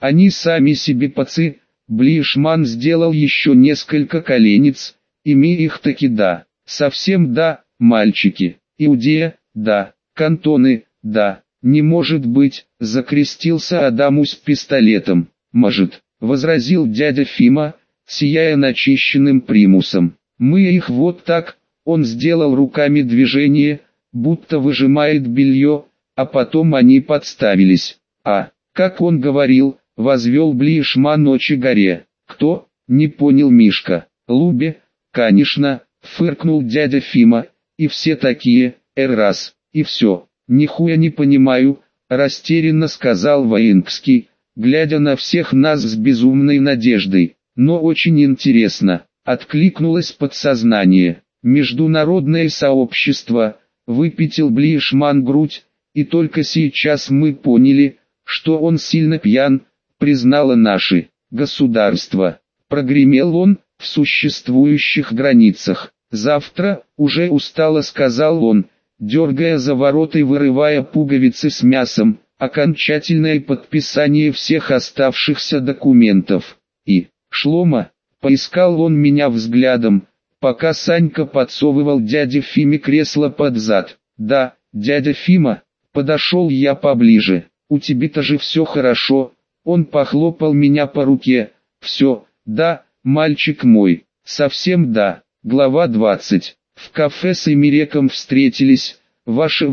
Они сами себе пацы. Блишман сделал еще несколько коленец, ими их таки да, совсем да, мальчики, Иудея, да, кантоны, да, не может быть, закрестился Адаму с пистолетом, может, возразил дядя Фима, сияя начищенным примусом, мы их вот так, он сделал руками движение, будто выжимает белье, а потом они подставились, как он говорил, возвел Блишман очи горе. Кто? Не понял Мишка. Лубе, конечно, фыркнул дядя Фима, и все такие, раз, и все. Нихуя не понимаю, растерянно сказал Воинский, глядя на всех нас с безумной надеждой. Но очень интересно, откликнулось подсознание. Международное сообщество, выпятил Блишман грудь, и только сейчас мы поняли, что он сильно пьян, признало наши государство. Прогремел он, в существующих границах. Завтра, уже устало сказал он, дергая за ворот и вырывая пуговицы с мясом, окончательное подписание всех оставшихся документов. И, Шлома, поискал он меня взглядом, пока Санька подсовывал дяде Фиме кресло под зад. Да, дядя Фима, подошел я поближе, у тебя-то же все хорошо. Он похлопал меня по руке. Все, да, мальчик мой, совсем да. Глава 20. В кафе с Эмиреком встретились. Ваше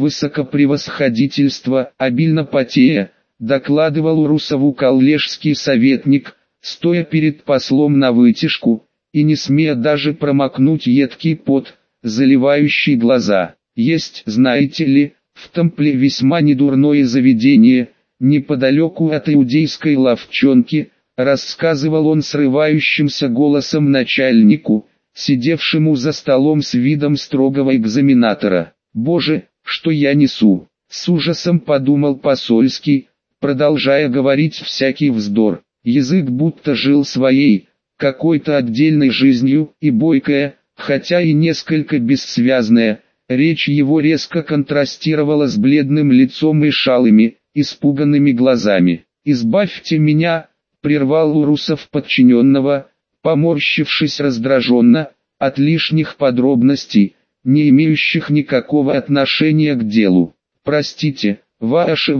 высокопревосходительство, обильно потея, докладывал Урусову коллежский советник, стоя перед послом на вытяжку, и не смея даже промокнуть едкий пот, заливающий глаза. Есть, знаете ли, в Тампле весьма недурное заведение, неподалеку от иудейской лавчонки, рассказывал он срывающимся голосом начальнику, сидевшему за столом с видом строгого экзаменатора. «Боже, что я несу!» С ужасом подумал Посольский, продолжая говорить всякий вздор. Язык будто жил своей, какой-то отдельной жизнью, и бойкая, хотя и несколько бессвязная, речь его резко контрастировала с бледным лицом и шалыми, испуганными глазами. «Избавьте меня!» — прервал Урусов подчиненного, поморщившись раздраженно, от лишних подробностей, не имеющих никакого отношения к делу. «Простите, ваше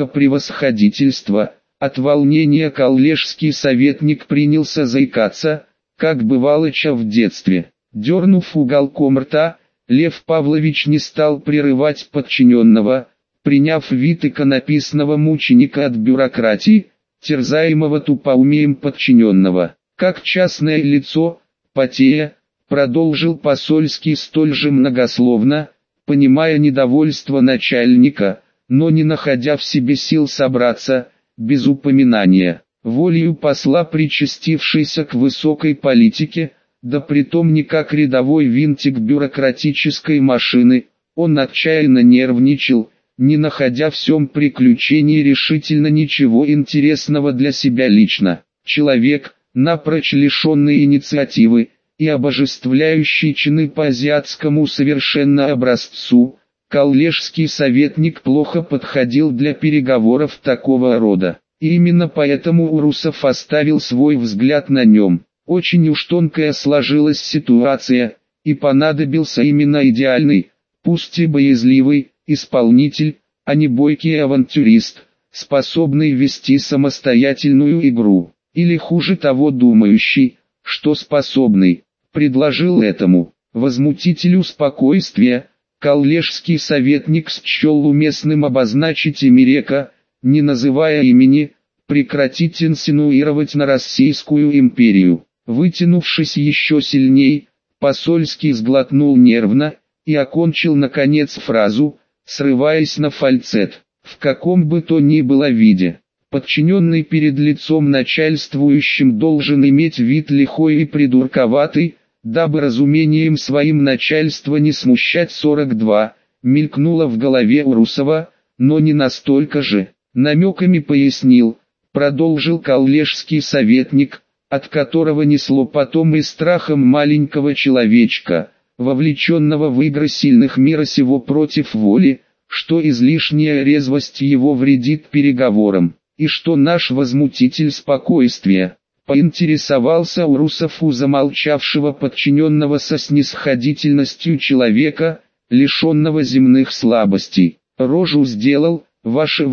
высокопревосходительство!» От волнения коллежский советник принялся заикаться, как бывалыча в детстве. Дернув уголком рта, Лев Павлович не стал прерывать подчиненного, приняв вид иконописного мученика от бюрократии, терзаемого тупоумием подчиненного. Как частное лицо, потея, продолжил Посольский столь же многословно, понимая недовольство начальника, но не находя в себе сил собраться, без упоминания, волею посла причастившийся к высокой политике, да притом не как рядовой винтик бюрократической машины, он отчаянно нервничал, не находя в всем приключении решительно ничего интересного для себя лично. Человек, напрочь лишенный инициативы, и обожествляющий чины по азиатскому совершенно образцу, коллежский советник плохо подходил для переговоров такого рода. И именно поэтому Урусов оставил свой взгляд на нем. Очень уж тонкая сложилась ситуация, и понадобился именно идеальный, пусть и боязливый, исполнитель, а не бойкий авантюрист, способный вести самостоятельную игру, или хуже того думающий, что способный, предложил этому возмутителю спокойствия. Коллежский советник счел уместным обозначить Эмирека, не называя имени, прекратить инсинуировать на Российскую империю. Вытянувшись еще сильней, Посольский сглотнул нервно, и окончил наконец фразу, срываясь на фальцет. В каком бы то ни было виде, подчиненный перед лицом начальствующим должен иметь вид лихой и придурковатый, дабы разумением своим начальства не смущать. 42, мелькнуло в голове Урусова, но не настолько же. Намеками пояснил, продолжил коллежский советник, от которого несло потом и страхом маленького человечка, вовлеченного в игры сильных мира сего против воли, что излишняя резвость его вредит переговорам. И что наш возмутитель спокойствия? Поинтересовался Урусов у замолчавшего подчиненного со снисходительностью человека, лишенного земных слабостей. Рожу сделал, ваше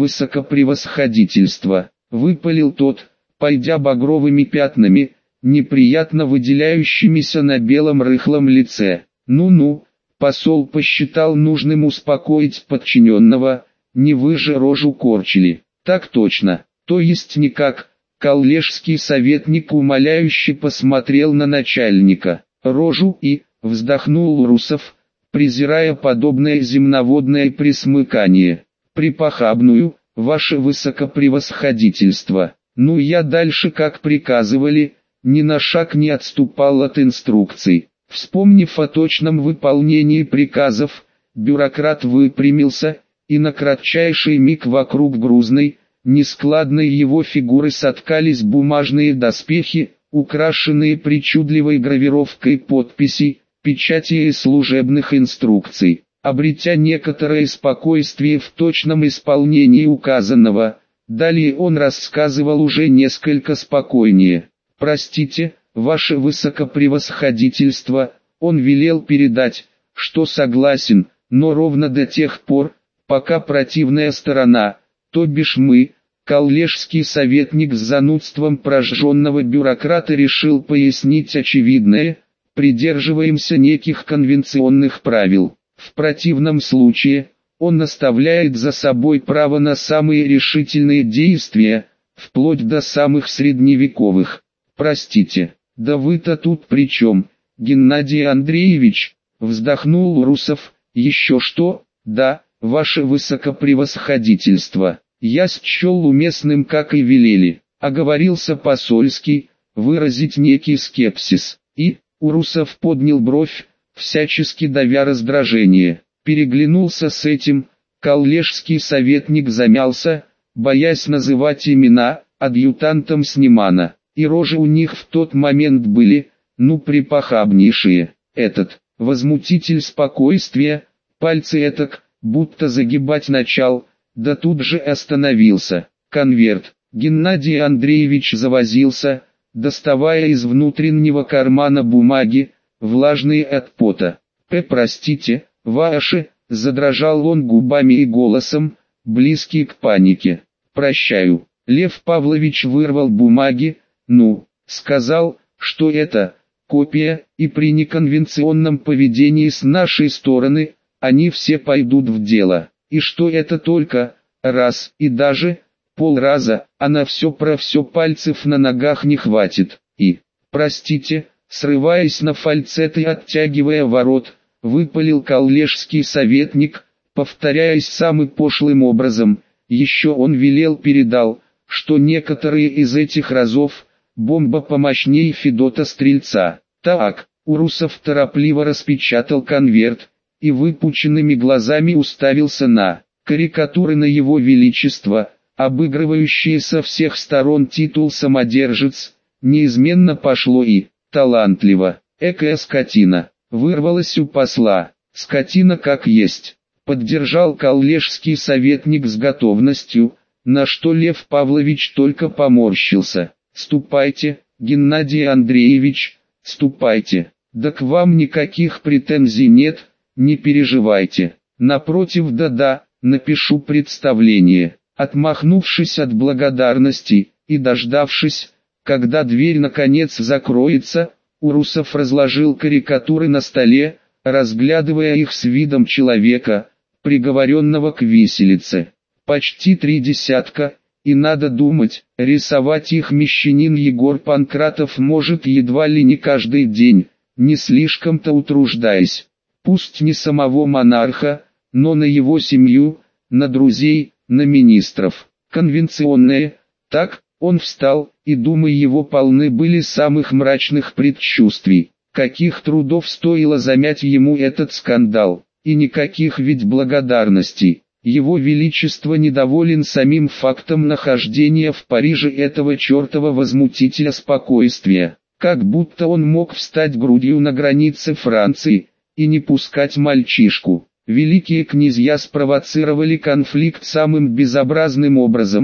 высокопревосходительство, выпалил тот, пойдя багровыми пятнами, неприятно выделяющимися на белом рыхлом лице. Ну-ну, посол посчитал нужным успокоить подчиненного, не вы же рожу корчили. Так точно, то есть никак. Коллежский советник умоляюще посмотрел на начальника. Рожу и, вздохнул Урусов, презирая подобное земноводное присмыкание. Припохабную, ваше высокопревосходительство. Ну я дальше как приказывали, ни на шаг не отступал от инструкций. Вспомнив о точном выполнении приказов, бюрократ выпрямился, и на кратчайший миг вокруг грузной, нескладной его фигуры соткались бумажные доспехи, украшенные причудливой гравировкой подписей, печати и служебных инструкций. Обретя некоторое спокойствие в точном исполнении указанного, далее он рассказывал уже несколько спокойнее. «Простите, ваше высокопревосходительство, он велел передать, что согласен, но ровно до тех пор, пока противная сторона, то бишь мы, коллежский советник с занудством прожженного бюрократа решил пояснить очевидное, придерживаемся неких конвенционных правил. В противном случае, он оставляет за собой право на самые решительные действия, вплоть до самых средневековых. Простите, да вы-то тут при чем, Геннадий Андреевич?» Вздохнул Урусов. «Еще что? Да, ваше высокопревосходительство. Я счел уместным, как и велели, оговорился посольский, выразить некий скепсис. И, Урусов поднял бровь, всячески давя раздражение. Переглянулся с этим, коллежский советник замялся, боясь называть имена, адъютантом Снимана. И рожи у них в тот момент были, ну припохабнейшие. Этот, возмутитель спокойствия, пальцы этак, будто загибать начал, да тут же остановился. Конверт. Геннадий Андреевич завозился, доставая из внутреннего кармана бумаги, влажные от пота. Простите, ваше», задрожал он губами и голосом, близкий к панике. «Прощаю». Лев Павлович вырвал бумаги, сказал, что это копия, и при неконвенционном поведении с нашей стороны, они все пойдут в дело, и что это только раз и даже полраза, а на все про все пальцев на ногах не хватит. И, простите, срываясь на фальцет и оттягивая ворот, выпалил коллежский советник, повторяясь самым пошлым образом. Еще он передал, что некоторые из этих разов, бомба помощнее Федота Стрельца. Так, Урусов торопливо распечатал конверт, и выпученными глазами уставился на карикатуры на его величество, обыгрывающие со всех сторон титул «самодержец», неизменно пошло и «талантливо». «Экая скотина», вырвалась у посла. «Скотина как есть», поддержал коллежский советник с готовностью, на что Лев Павлович только поморщился. «Ступайте, Геннадий Андреевич, ступайте, да к вам никаких претензий нет, не переживайте. Напротив, да-да, напишу представление». Отмахнувшись от благодарности и дождавшись, когда дверь наконец закроется, Урусов разложил карикатуры на столе, разглядывая их с видом человека, приговоренного к виселице. Почти 3 десятка, и надо думать, рисовать их мещанин Егор Панкратов может едва ли не каждый день, не слишком-то утруждаясь. Пусть не самого монарха, но на его семью, на друзей, на министров. Конвенционное, так, он встал, и думы его полны были самых мрачных предчувствий. Каких трудов стоило замять ему этот скандал, и никаких ведь благодарностей. Его Величество недоволен самим фактом нахождения в Париже этого чертова возмутителя спокойствия. Как будто он мог встать грудью на границе Франции, и не пускать мальчишку. Великие князья спровоцировали конфликт самым безобразным образом,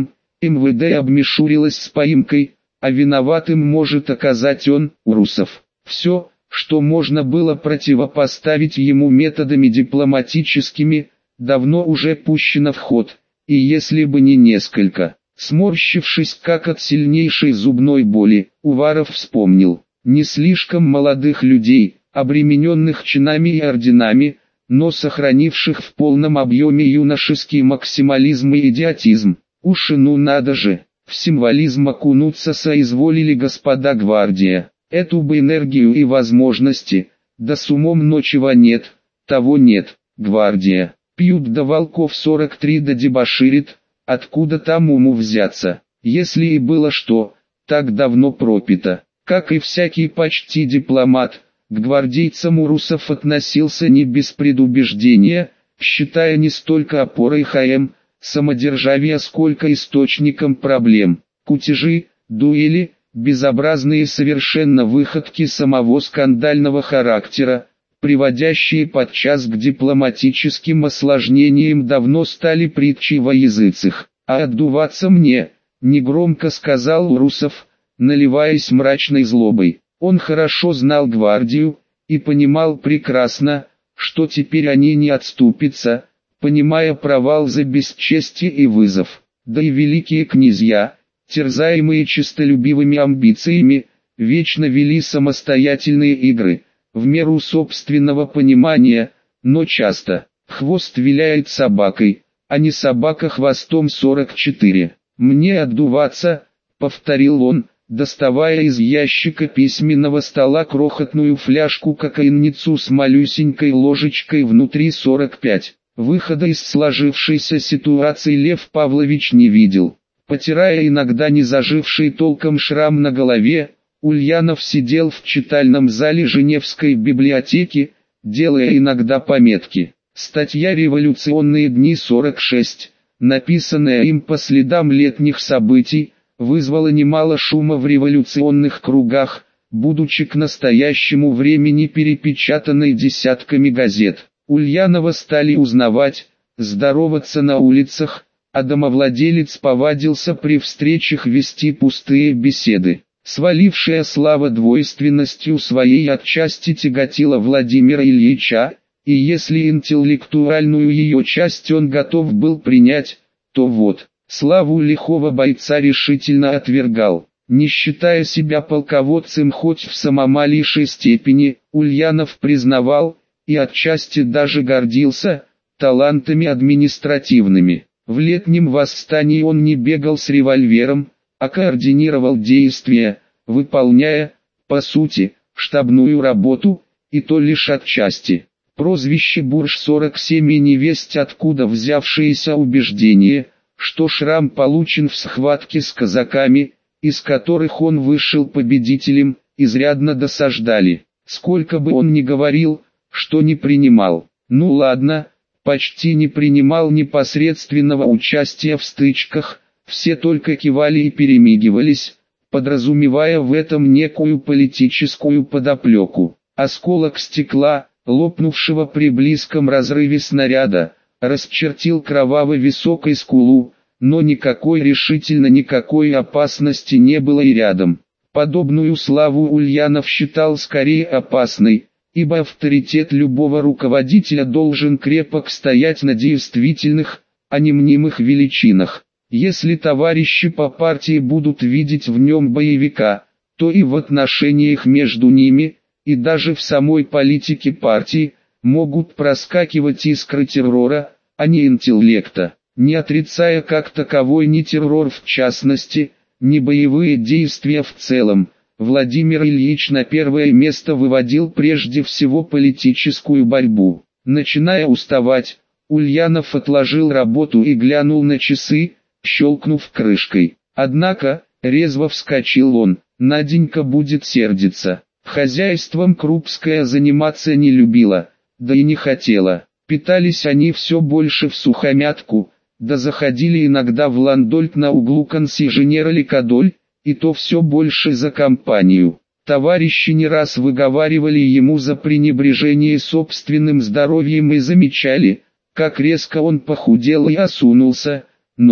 МВД обмешурилось с поимкой, а виноватым может оказать он, Урусов. Все, что можно было противопоставить ему методами дипломатическими, давно уже пущено в ход, и если бы не несколько. Сморщившись как от сильнейшей зубной боли, Уваров вспомнил, не слишком молодых людей, обремененных чинами и орденами, но сохранивших в полном объеме юношеский максимализм и идиотизм. Уж и ну надо же, в символизм окунуться соизволили господа гвардия. Эту бы энергию и возможности, да с умом ночего нет, того нет, гвардия. Пьют до волков 43 да дебоширит, откуда там уму взяться, если и было что, так давно пропито. Как и всякий почти дипломат, к гвардейцам Урусов относился не без предубеждения, считая не столько опорой ХМ, самодержавия, сколько источником проблем. Кутежи, дуэли, безобразные совершенно выходки самого скандального характера, приводящие подчас к дипломатическим осложнениям, давно стали притчей во языцах. «А отдуваться мне», — негромко сказал Урусов, наливаясь мрачной злобой. Он хорошо знал гвардию, и понимал прекрасно, что теперь они не отступятся, понимая провал за бесчестие и вызов. Да и великие князья, терзаемые честолюбивыми амбициями, вечно вели самостоятельные игры, в меру собственного понимания, но часто. Хвост виляет собакой, а не собака хвостом. 44. «Мне отдуваться», — повторил он, доставая из ящика письменного стола крохотную фляжку кокаинницу с малюсенькой ложечкой внутри. 45. Выхода из сложившейся ситуации Лев Павлович не видел. Потирая иногда не заживший толком шрам на голове, Ульянов сидел в читальном зале Женевской библиотеки, делая иногда пометки. Статья «Революционные дни 46», написанная им по следам летних событий, вызвала немало шума в революционных кругах, будучи к настоящему времени перепечатанной десятками газет. Ульянова стали узнавать, здороваться на улицах, а домовладелец повадился при встречах вести пустые беседы. Свалившая слава двойственностью своей отчасти тяготила Владимира Ильича, и если интеллектуальную ее часть он готов был принять, то вот, славу лихого бойца решительно отвергал. Не считая себя полководцем хоть в самомалейшей степени, Ульянов признавал, и отчасти даже гордился, талантами административными. В летнем восстании он не бегал с револьвером, а координировал действия, выполняя, по сути, штабную работу, и то лишь отчасти. Прозвище «Бурж-47» и невесть откуда взявшееся убеждение, что шрам получен в схватке с казаками, из которых он вышел победителем, изрядно досаждали. Сколько бы он ни говорил, что не принимал, ну ладно, почти не принимал непосредственного участия в стычках, все только кивали и перемигивались, подразумевая в этом некую политическую подоплеку. Осколок стекла, лопнувшего при близком разрыве снаряда, расчертил кровавой високой скулу, но никакой решительно никакой опасности не было и рядом. Подобную славу Ульянов считал скорее опасной, ибо авторитет любого руководителя должен крепко стоять на действительных, а не мнимых величинах. Если товарищи по партии будут видеть в нем боевика, то и в отношениях между ними, и даже в самой политике партии, могут проскакивать искры террора, а не интеллекта. Не отрицая как таковой ни террор в частности, ни боевые действия в целом, Владимир Ильич на первое место выводил прежде всего политическую борьбу. Начиная уставать, Ульянов отложил работу и глянул на часы, щелкнув крышкой. Однако, резво вскочил он, Наденька будет сердиться. Хозяйством Крупская заниматься не любила, да и не хотела. Питались они все больше всухомятку, да заходили иногда в ландольт на углу консьержера Ликадоль, и то все больше за компанию. Товарищи не раз выговаривали ему за пренебрежение собственным здоровьем и замечали, как резко он похудел и осунулся, но,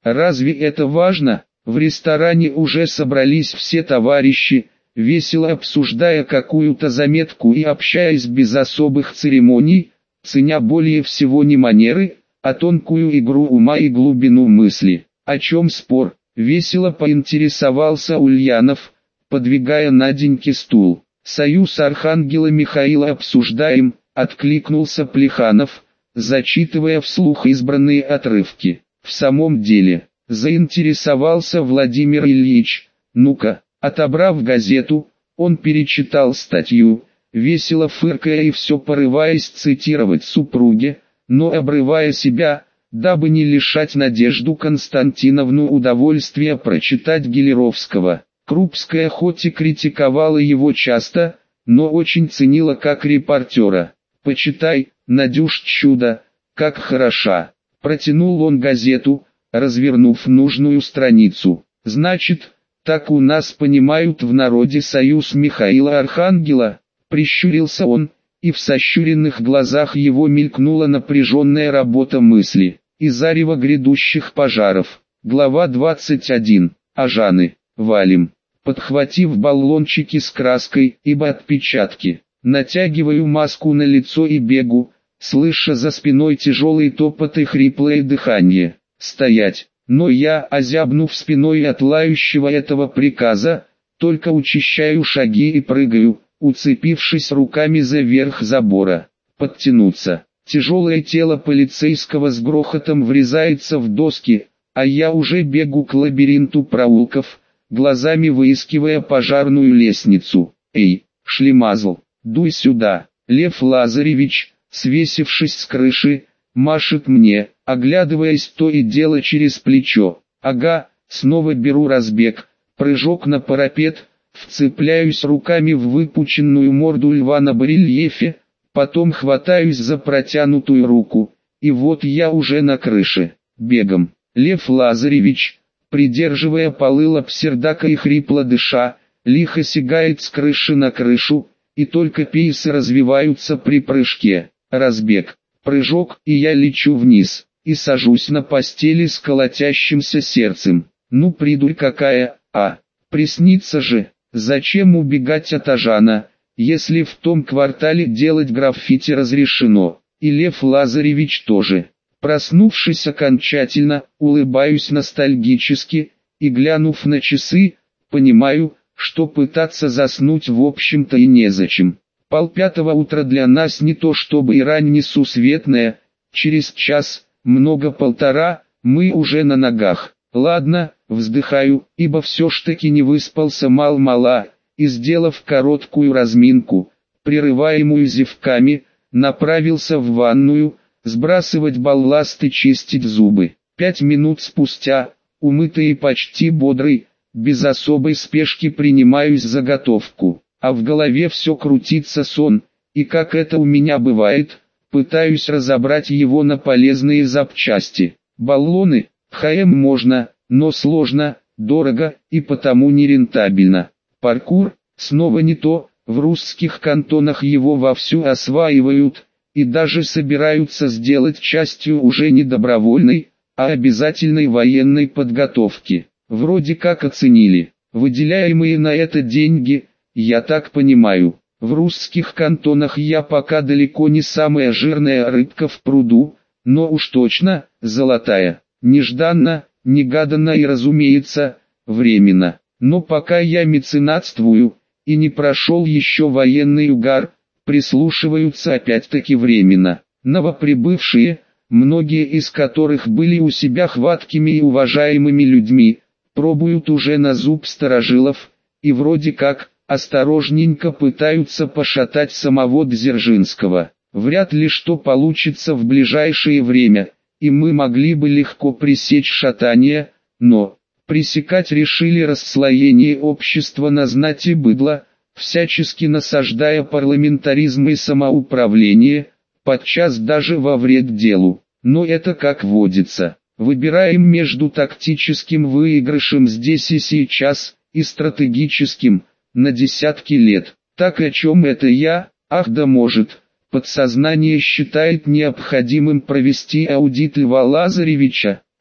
Разве это важно? В ресторане уже собрались все товарищи, весело обсуждая какую-то заметку и общаясь без особых церемоний, ценя более всего не манеры, а тонкую игру ума и глубину мысли. О чем спор? Весело поинтересовался Ульянов, подвигая Наденьке стул. «Союз Архангела Михаила обсуждаем», — откликнулся Плеханов, зачитывая вслух избранные отрывки. «В самом деле», — заинтересовался Владимир Ильич. «Ну-ка». Отобрав газету, он перечитал статью, весело фыркая и все порываясь цитировать супруге, но обрывая себя, дабы не лишать Надежду Константиновну удовольствия прочитать Гелеровского. Крупская хоть и критиковала его часто, но очень ценила как репортера. «Почитай, Надюш, чудо, как хороша!» Протянул он газету, развернув нужную страницу. «Значит, так у нас понимают в народе союз Михаила Архангела?» Прищурился он, и в сощуренных глазах его мелькнула напряженная работа мысли. И зарево грядущих пожаров. Глава 21. Ажаны. Валим. Подхватив баллончики с краской, ибо отпечатки, натягиваю маску на лицо и бегу, слыша за спиной тяжелый топот и хриплое дыхание. Стоять. Но я, озябнув спиной от лающего этого приказа, только учащаю шаги и прыгаю, уцепившись руками за верх забора. Подтянуться. Тяжелое тело полицейского с грохотом врезается в доски, а я уже бегу к лабиринту проулков, глазами выискивая пожарную лестницу. «Эй, шлемазл, дуй сюда!» Лев Лазаревич, свесившись с крыши, машет мне, оглядываясь то и дело через плечо. «Ага», снова беру разбег, прыжок на парапет, вцепляюсь руками в выпученную морду льва на барельефе, потом хватаюсь за протянутую руку, и вот я уже на крыше, бегом. Лев Лазаревич, придерживая полы лапсердака и хрипло дыша, лихо сигает с крыши на крышу, и только пейсы развиваются при прыжке. Разбег, прыжок, и я лечу вниз, и сажусь на постели с колотящимся сердцем. Ну придурь какая, приснится же, зачем убегать от Ажана, если в том квартале делать граффити разрешено, и Лев Лазаревич тоже. Проснувшись окончательно, улыбаюсь ностальгически, и глянув на часы, понимаю, что пытаться заснуть в общем-то и незачем. 5:30 утра для нас не то чтобы и рань несусветная, через час, много полтора, мы уже на ногах. Ладно, вздыхаю, ибо все ж таки не выспался мал-мала, и сделав короткую разминку, прерываемую зевками, направился в ванную, сбрасывать балласт и чистить зубы. 5 минут спустя, умытый и почти бодрый, без особой спешки принимаюсь за готовку, а в голове все крутится сон, и как это у меня бывает, пытаюсь разобрать его на полезные запчасти. Баллоны, можно, но сложно, дорого и потому нерентабельно. Паркур, снова не то, в русских кантонах его вовсю осваивают, и даже собираются сделать частью уже не добровольной, а обязательной военной подготовки. Вроде как оценили, выделяемые на это деньги, я так понимаю. В русских кантонах я пока далеко не самая жирная рыбка в пруду, но уж точно, золотая, нежданно, негаданно и разумеется, временно. Но пока я меценатствую, и не прошел еще военный угар, прислушиваются опять-таки временно. Новоприбывшие, многие из которых были у себя хваткими и уважаемыми людьми, пробуют уже на зуб старожилов, и вроде как, осторожненько пытаются пошатать самого Дзержинского. Вряд ли что получится в ближайшее время, и мы могли бы легко пресечь шатание, но пресекать решили расслоение общества на знать и быдло, всячески насаждая парламентаризм и самоуправление, подчас даже во вред делу. Но это как водится. Выбираем между тактическим выигрышем здесь и сейчас, и стратегическим, на десятки лет. Так о чем это я? Ах да может, подсознание считает необходимым провести аудит Льва Лазаревича.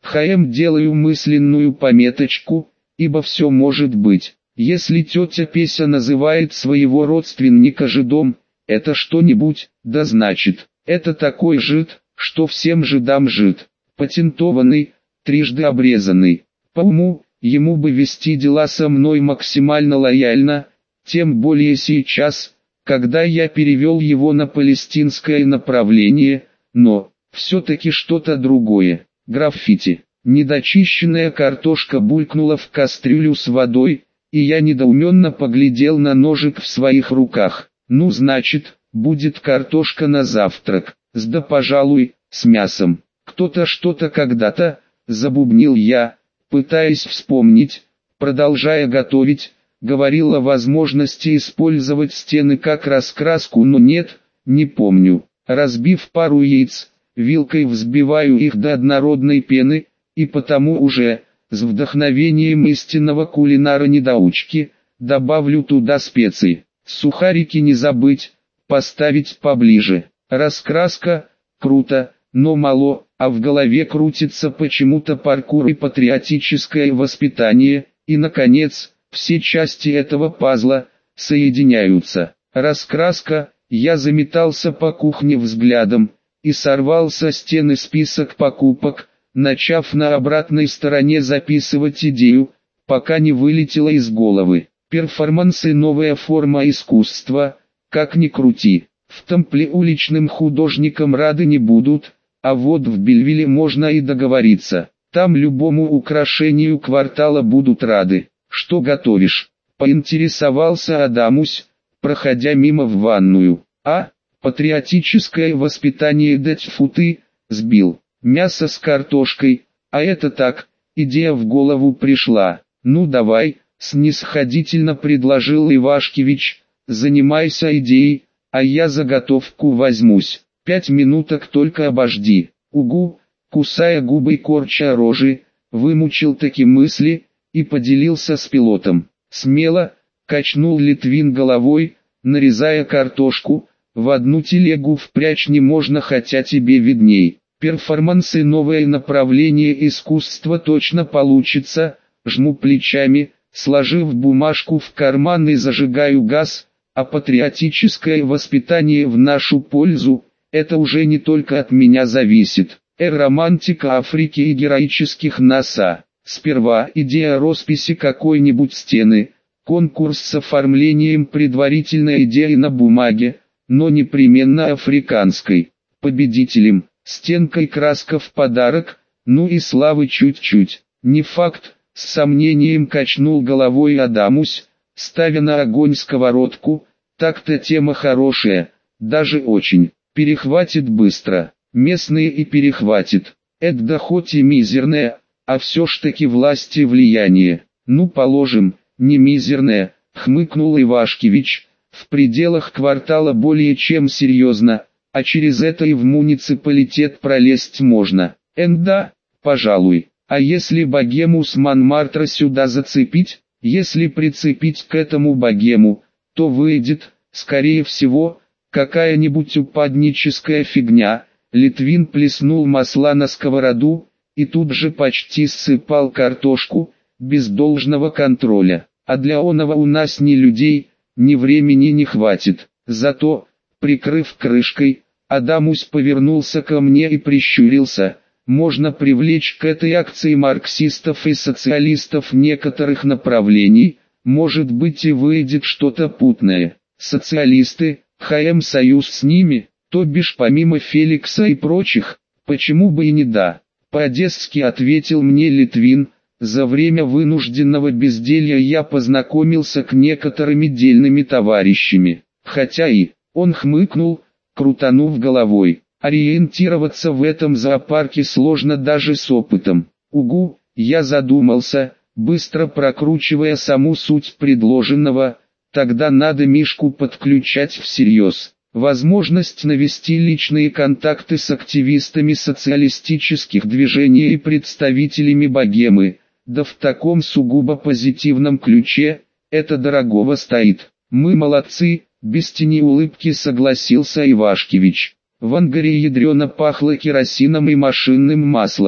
Делаю мысленную пометочку, ибо все может быть. Если тетя Песя называет своего родственника жидом, это что-нибудь, да значит, это такой жид, что всем жидам жид. Патентованный, трижды обрезанный. По уму, ему бы вести дела со мной максимально лояльно, тем более сейчас, когда я перевел его на палестинское направление, но, все-таки что-то другое. Граффити. Недочищенная картошка булькнула в кастрюлю с водой, и я недоуменно поглядел на ножик в своих руках. Ну значит, будет картошка на завтрак, да пожалуй, с мясом. Кто-то что-то когда-то, забубнил я, пытаясь вспомнить, продолжая готовить, говорил о возможности использовать стены как раскраску, но нет, не помню. Разбив пару яиц, вилкой взбиваю их до однородной пены, и потому уже, с вдохновением истинного кулинара-недоучки, добавлю туда специи. Сухарики не забыть, поставить поближе. Раскраска, круто, но мало, а в голове крутится почему-то паркур и патриотическое воспитание, и наконец, все части этого пазла соединяются. Раскраска, я заметался по кухне взглядом, и сорвал со стены список покупок, начав на обратной стороне записывать идею, пока не вылетела из головы. Перформансы — новая форма искусства, как ни крути. В Тампле уличным художникам рады не будут, а вот в Бельвилле можно и договориться. Там любому украшению квартала будут рады. Что готовишь? Поинтересовался Адамусь, проходя мимо в ванную. Патриотическое воспитание, да тьфу ты, сбил. Мясо с картошкой, а это так, идея в голову пришла. Ну давай, снисходительно предложил Ивашкевич, занимайся идеей, а я заготовку возьмусь. 5 минуток только обожди. Угу, кусая губы и корча рожи, вымучил таки мысли, и поделился с пилотом. Смело, качнул Литвин головой, нарезая картошку, в одну телегу впрячь не можно, хотя тебе видней. Перформансы — новое направление искусства точно получится, жму плечами, сложив бумажку в карман и зажигаю газ, а патриотическое воспитание в нашу пользу, это уже не только от меня зависит. Романтика Африки и героических НАСА. Сперва идея росписи какой-нибудь стены, конкурс с оформлением предварительной идеи на бумаге, но непременно африканской. Победителем, стенкой краска в подарок, ну и славы чуть-чуть. Не факт, с сомнением качнул головой Адамусь, ставя на огонь сковородку, так-то тема хорошая, даже очень. Перехватит быстро, местные и перехватит. Да хоть и мизерная, а все ж таки власть и влияние. Ну положим, не мизерная, хмыкнул Ивашкевич, в пределах квартала более чем серьезно, а через это и в муниципалитет пролезть можно. Да, пожалуй, а если богему с Монмартра сюда зацепить, если прицепить к этому богему, то выйдет, скорее всего, какая-нибудь упадническая фигня. Литвин плеснул масла на сковороду, и тут же почти ссыпал картошку, без должного контроля. А для оного у нас ни людей, ни времени не хватит. Зато, прикрыв крышкой, Адамусь повернулся ко мне и прищурился. Можно привлечь к этой акции марксистов и социалистов некоторых направлений, может быть и выйдет что-то путное. Социалисты, союз с ними, то бишь помимо Феликса и прочих, почему бы и не да. По-одесски ответил мне Литвин, за время вынужденного безделья я познакомился к некоторыми дельными товарищами. Хотя и, он хмыкнул, крутанув головой, ориентироваться в этом зоопарке сложно даже с опытом. Угу, я задумался, быстро прокручивая саму суть предложенного, тогда надо Мишку подключать всерьез. Возможность навести личные контакты с активистами социалистических движений и представителями богемы, да в таком сугубо позитивном ключе, это дорогого стоит. Мы молодцы, без тени улыбки согласился Ивашкевич. В ангаре ядрено пахло керосином и машинным маслом.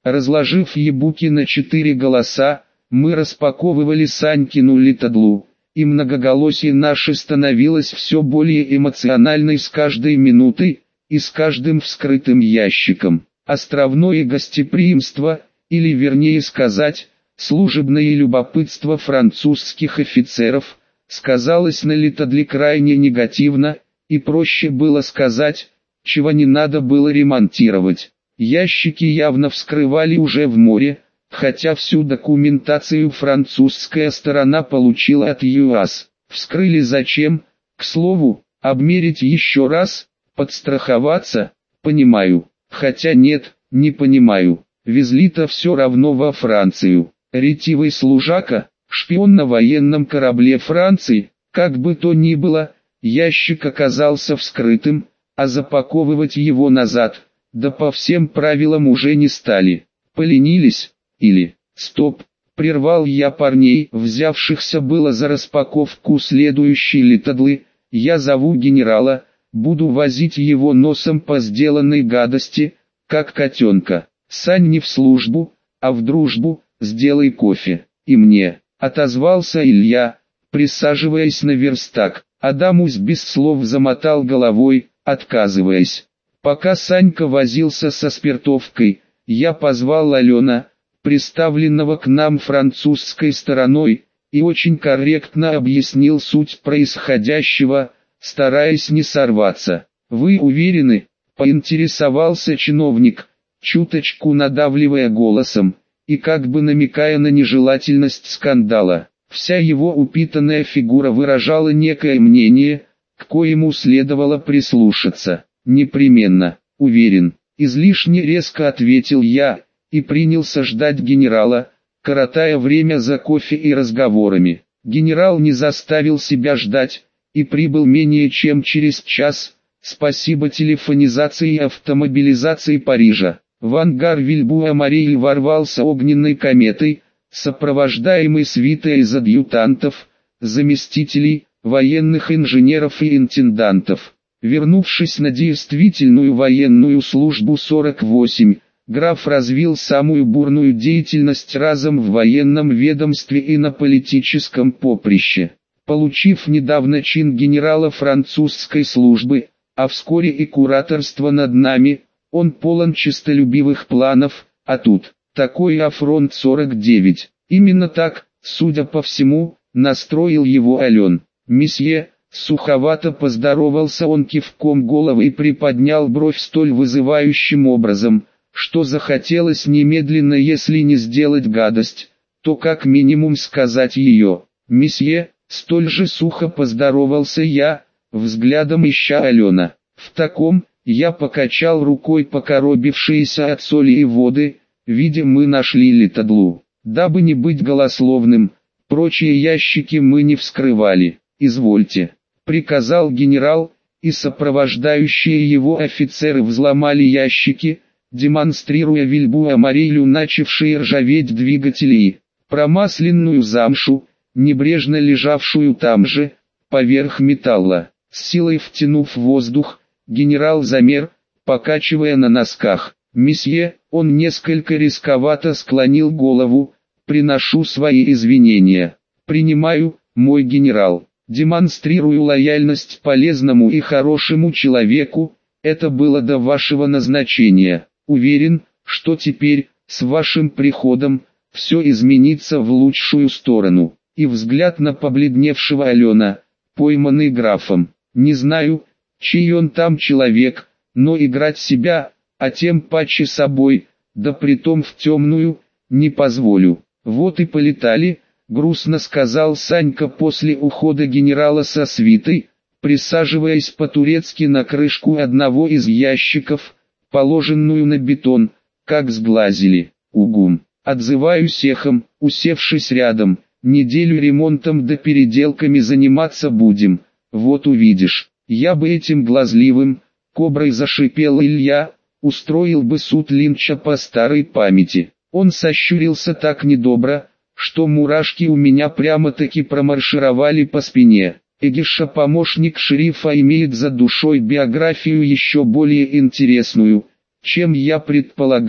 Разложив ебуки на 4 голоса, мы распаковывали Санькину литодлу, и многоголосие наше становилось все более эмоциональной с каждой минутой, и с каждым вскрытым ящиком. Островное гостеприимство, или вернее сказать, служебное любопытство французских офицеров, сказалось на литодле крайне негативно, и проще было сказать, чего не надо было ремонтировать. Ящики явно вскрывали уже в море, хотя всю документацию французская сторона получила от ЮАС. Вскрыли зачем? К слову, обмерить еще раз, подстраховаться, понимаю. Хотя нет, не понимаю. Везли-то все равно во Францию. Ретивый служака, шпион на военном корабле Франции, как бы то ни было, ящик оказался вскрытым, а запаковывать его назад, да по всем правилам уже не стали. Поленились, или, стоп, прервал я парней, взявшихся было за распаковку следующей литодлы, я зову генерала, буду возить его носом по сделанной гадости, как котенка. Сань, не в службу, а в дружбу, сделай кофе. И мне, отозвался Илья, присаживаясь на верстак. Адамус без слов замотал головой, отказываясь. Пока Санька возился со спиртовкой, я позвал Алена, представленного к нам французской стороной, и очень корректно объяснил суть происходящего, стараясь не сорваться. «Вы уверены?» – поинтересовался чиновник, чуточку надавливая голосом, и как бы намекая на нежелательность скандала. Вся его упитанная фигура выражала некое мнение, к коему следовало прислушаться. «Непременно, уверен», – излишне резко ответил я, и принялся ждать генерала, коротая время за кофе и разговорами. Генерал не заставил себя ждать, и прибыл менее чем через час, спасибо телефонизации и автомобилизации Парижа. В ангар Вильбуа-Мариль ворвался огненной кометой, сопровождаемый свитой из адъютантов, заместителей, военных инженеров и интендантов. Вернувшись на действительную военную службу 48, граф развил самую бурную деятельность разом в военном ведомстве и на политическом поприще. Получив недавно чин генерала французской службы, а вскоре и кураторство над нами, он полон честолюбивых планов, а тут, такой афронт 49. Именно так, судя по всему, настроил его Ален. «Месье», суховато поздоровался он кивком головы и приподнял бровь столь вызывающим образом, что захотелось немедленно, если не сделать гадость, то как минимум сказать ее. «Месье», столь же сухо поздоровался я, взглядом ища Алена. В таком, я покачал рукой покоробившиеся от соли и воды, видя мы нашли литодлу. Дабы не быть голословным, прочие ящики мы не вскрывали. «Извольте», — приказал генерал, и сопровождающие его офицеры взломали ящики, демонстрируя Вильбуа-Марилю начавшие ржаветь двигатели и промасленную замшу, небрежно лежавшую там же, поверх металла. С силой втянув воздух, генерал замер, покачивая на носках. «Месье», он несколько рисковато склонил голову, «приношу свои извинения». «Принимаю, мой генерал». Демонстрирую лояльность полезному и хорошему человеку, это было до вашего назначения. Уверен, что теперь, с вашим приходом, все изменится в лучшую сторону. И взгляд на побледневшего Алена, пойманный графом. Не знаю, чей он там человек, но играть себя, а тем паче собой, да притом в темную, не позволю. Вот и полетали. Грустно сказал Санька после ухода генерала со свитой, присаживаясь по-турецки на крышку одного из ящиков, положенную на бетон, как сглазили. «Угум», отзываюсь эхом, усевшись рядом, «неделю ремонтом да переделками заниматься будем, вот увидишь». Я бы этим глазливым, коброй зашипел Илья, устроил бы суд Линча по старой памяти. Он сощурился так недобро, что мурашки у меня прямо-таки промаршировали по спине. Эгиша, помощник шерифа, имеет за душой биографию еще более интересную, чем я предполагал.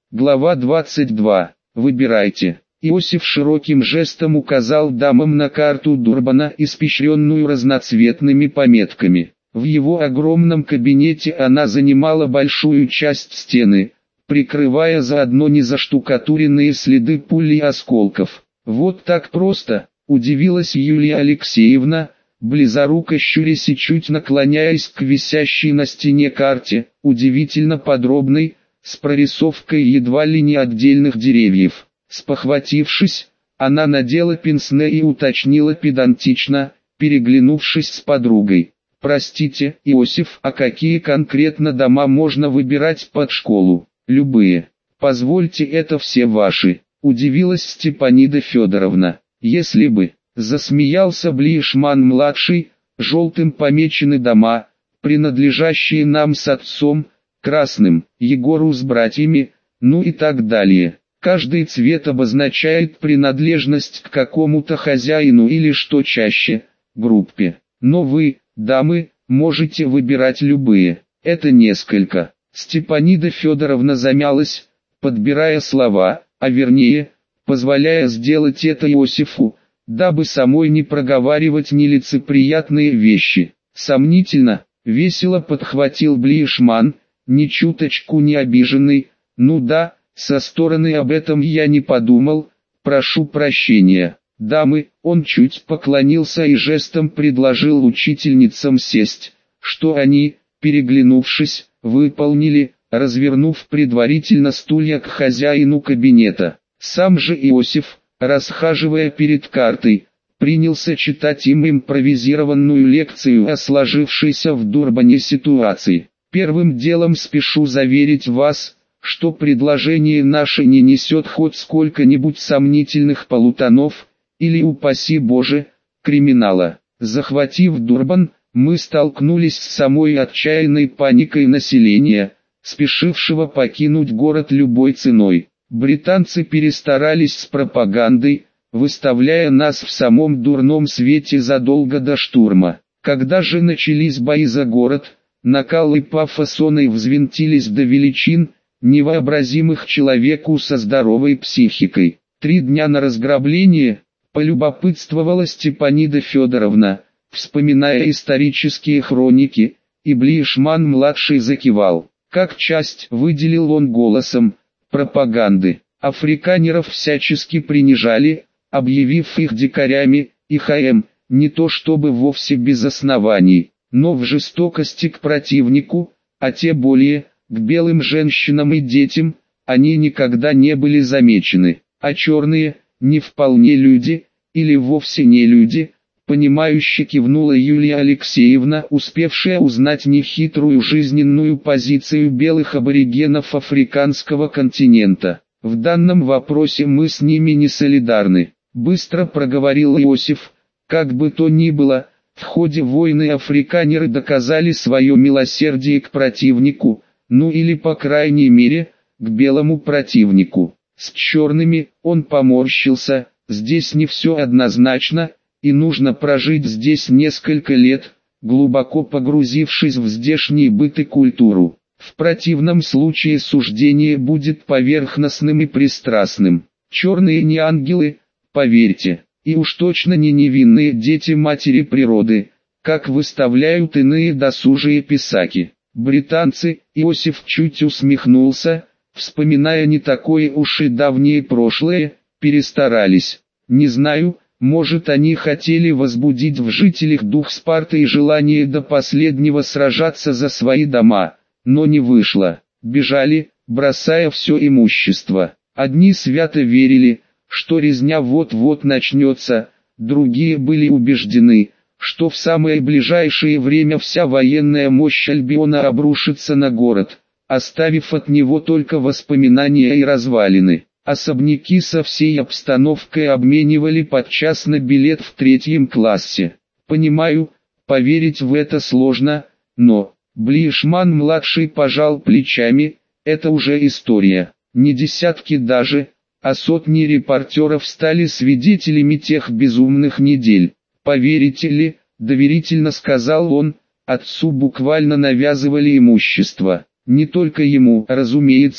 Глава 22. Выбирайте. Иосиф широким жестом указал дамам на карту Дурбана, испещренную разноцветными пометками. В его огромном кабинете она занимала большую часть стены, прикрывая заодно незаштукатуренные следы пуль и осколков. «Вот так просто», — удивилась Юлия Алексеевна, близоруко щурясь и чуть наклоняясь к висящей на стене карте, удивительно подробной, с прорисовкой едва ли не отдельных деревьев. Спохватившись, она надела пенсне и уточнила педантично, переглянувшись с подругой. «Простите, Иосиф, а какие конкретно дома можно выбирать под школу?» «Любые. Позвольте, это все ваши», — удивилась Степанида Федоровна. «Если бы», — засмеялся Блишман-младший, — «желтым помечены дома, принадлежащие нам с отцом, красным, Егору с братьями, ну и так далее. Каждый цвет обозначает принадлежность к какому-то хозяину или, что чаще, группе. Но вы, дамы, можете выбирать любые. Это несколько». Степанида Федоровна замялась, подбирая слова, а вернее, позволяя сделать это Иосифу, дабы самой не проговаривать нелицеприятные вещи. «Сомнительно», — весело подхватил Блишман, ни чуточку не обиженный. «Ну да, со стороны об этом я не подумал, прошу прощения». «Дамы», — он чуть поклонился и жестом предложил учительницам сесть, что они, переглянувшись, выполнили, развернув предварительно стулья к хозяину кабинета. Сам же Иосиф, расхаживая перед картой, принялся читать им импровизированную лекцию о сложившейся в Дурбане ситуации. «Первым делом спешу заверить вас, что предложение наше не несет хоть сколько-нибудь сомнительных полутонов, или, упаси Боже, криминала. Захватив Дурбан, мы столкнулись с самой отчаянной паникой населения, спешившего покинуть город любой ценой. Британцы перестарались с пропагандой, выставляя нас в самом дурном свете задолго до штурма. Когда же начались бои за город, накал и пафос оной взвинтились до величин, невообразимых человеку со здоровой психикой. 3 дня на разграбление, полюбопытствовала Степанида Федоровна, вспоминая исторические хроники, и Блишман-младший закивал. Как часть, выделил он голосом, пропаганды. Африканеров всячески принижали, объявив их дикарями, и ХМ, не то чтобы вовсе без оснований, но в жестокости к противнику, а тем более, к белым женщинам и детям, они никогда не были замечены, а черные, не вполне люди, или вовсе не люди, понимающе кивнула Юлия Алексеевна, успевшая узнать нехитрую жизненную позицию белых аборигенов африканского континента. В данном вопросе мы с ними не солидарны, быстро проговорил Иосиф. Как бы то ни было, в ходе войны африканеры доказали свое милосердие к противнику, ну или по крайней мере, к белому противнику. С черными, он поморщился, здесь не все однозначно, и нужно прожить здесь несколько лет, глубоко погрузившись в здешний быт и культуру. В противном случае суждение будет поверхностным и пристрастным. Черные не ангелы, поверьте, и уж точно не невинные дети матери природы, как выставляют иные досужие писаки. Британцы, Иосиф чуть усмехнулся, вспоминая не такое уж и давнее прошлое, перестарались. Не знаю, может, они хотели возбудить в жителях дух Спарты и желание до последнего сражаться за свои дома, но не вышло. Бежали, бросая все имущество. Одни свято верили, что резня вот-вот начнется, другие были убеждены, что в самое ближайшее время вся военная мощь Альбиона обрушится на город, оставив от него только воспоминания и развалины. Особняки со всей обстановкой обменивали подчас на билет в 3 классе. Понимаю, поверить в это сложно, но... Блишман-младший пожал плечами, это уже история. Не десятки даже, а сотни репортеров стали свидетелями тех безумных недель. Поверите ли, доверительно сказал он, отцу буквально навязывали имущество. Не только ему, разумеется,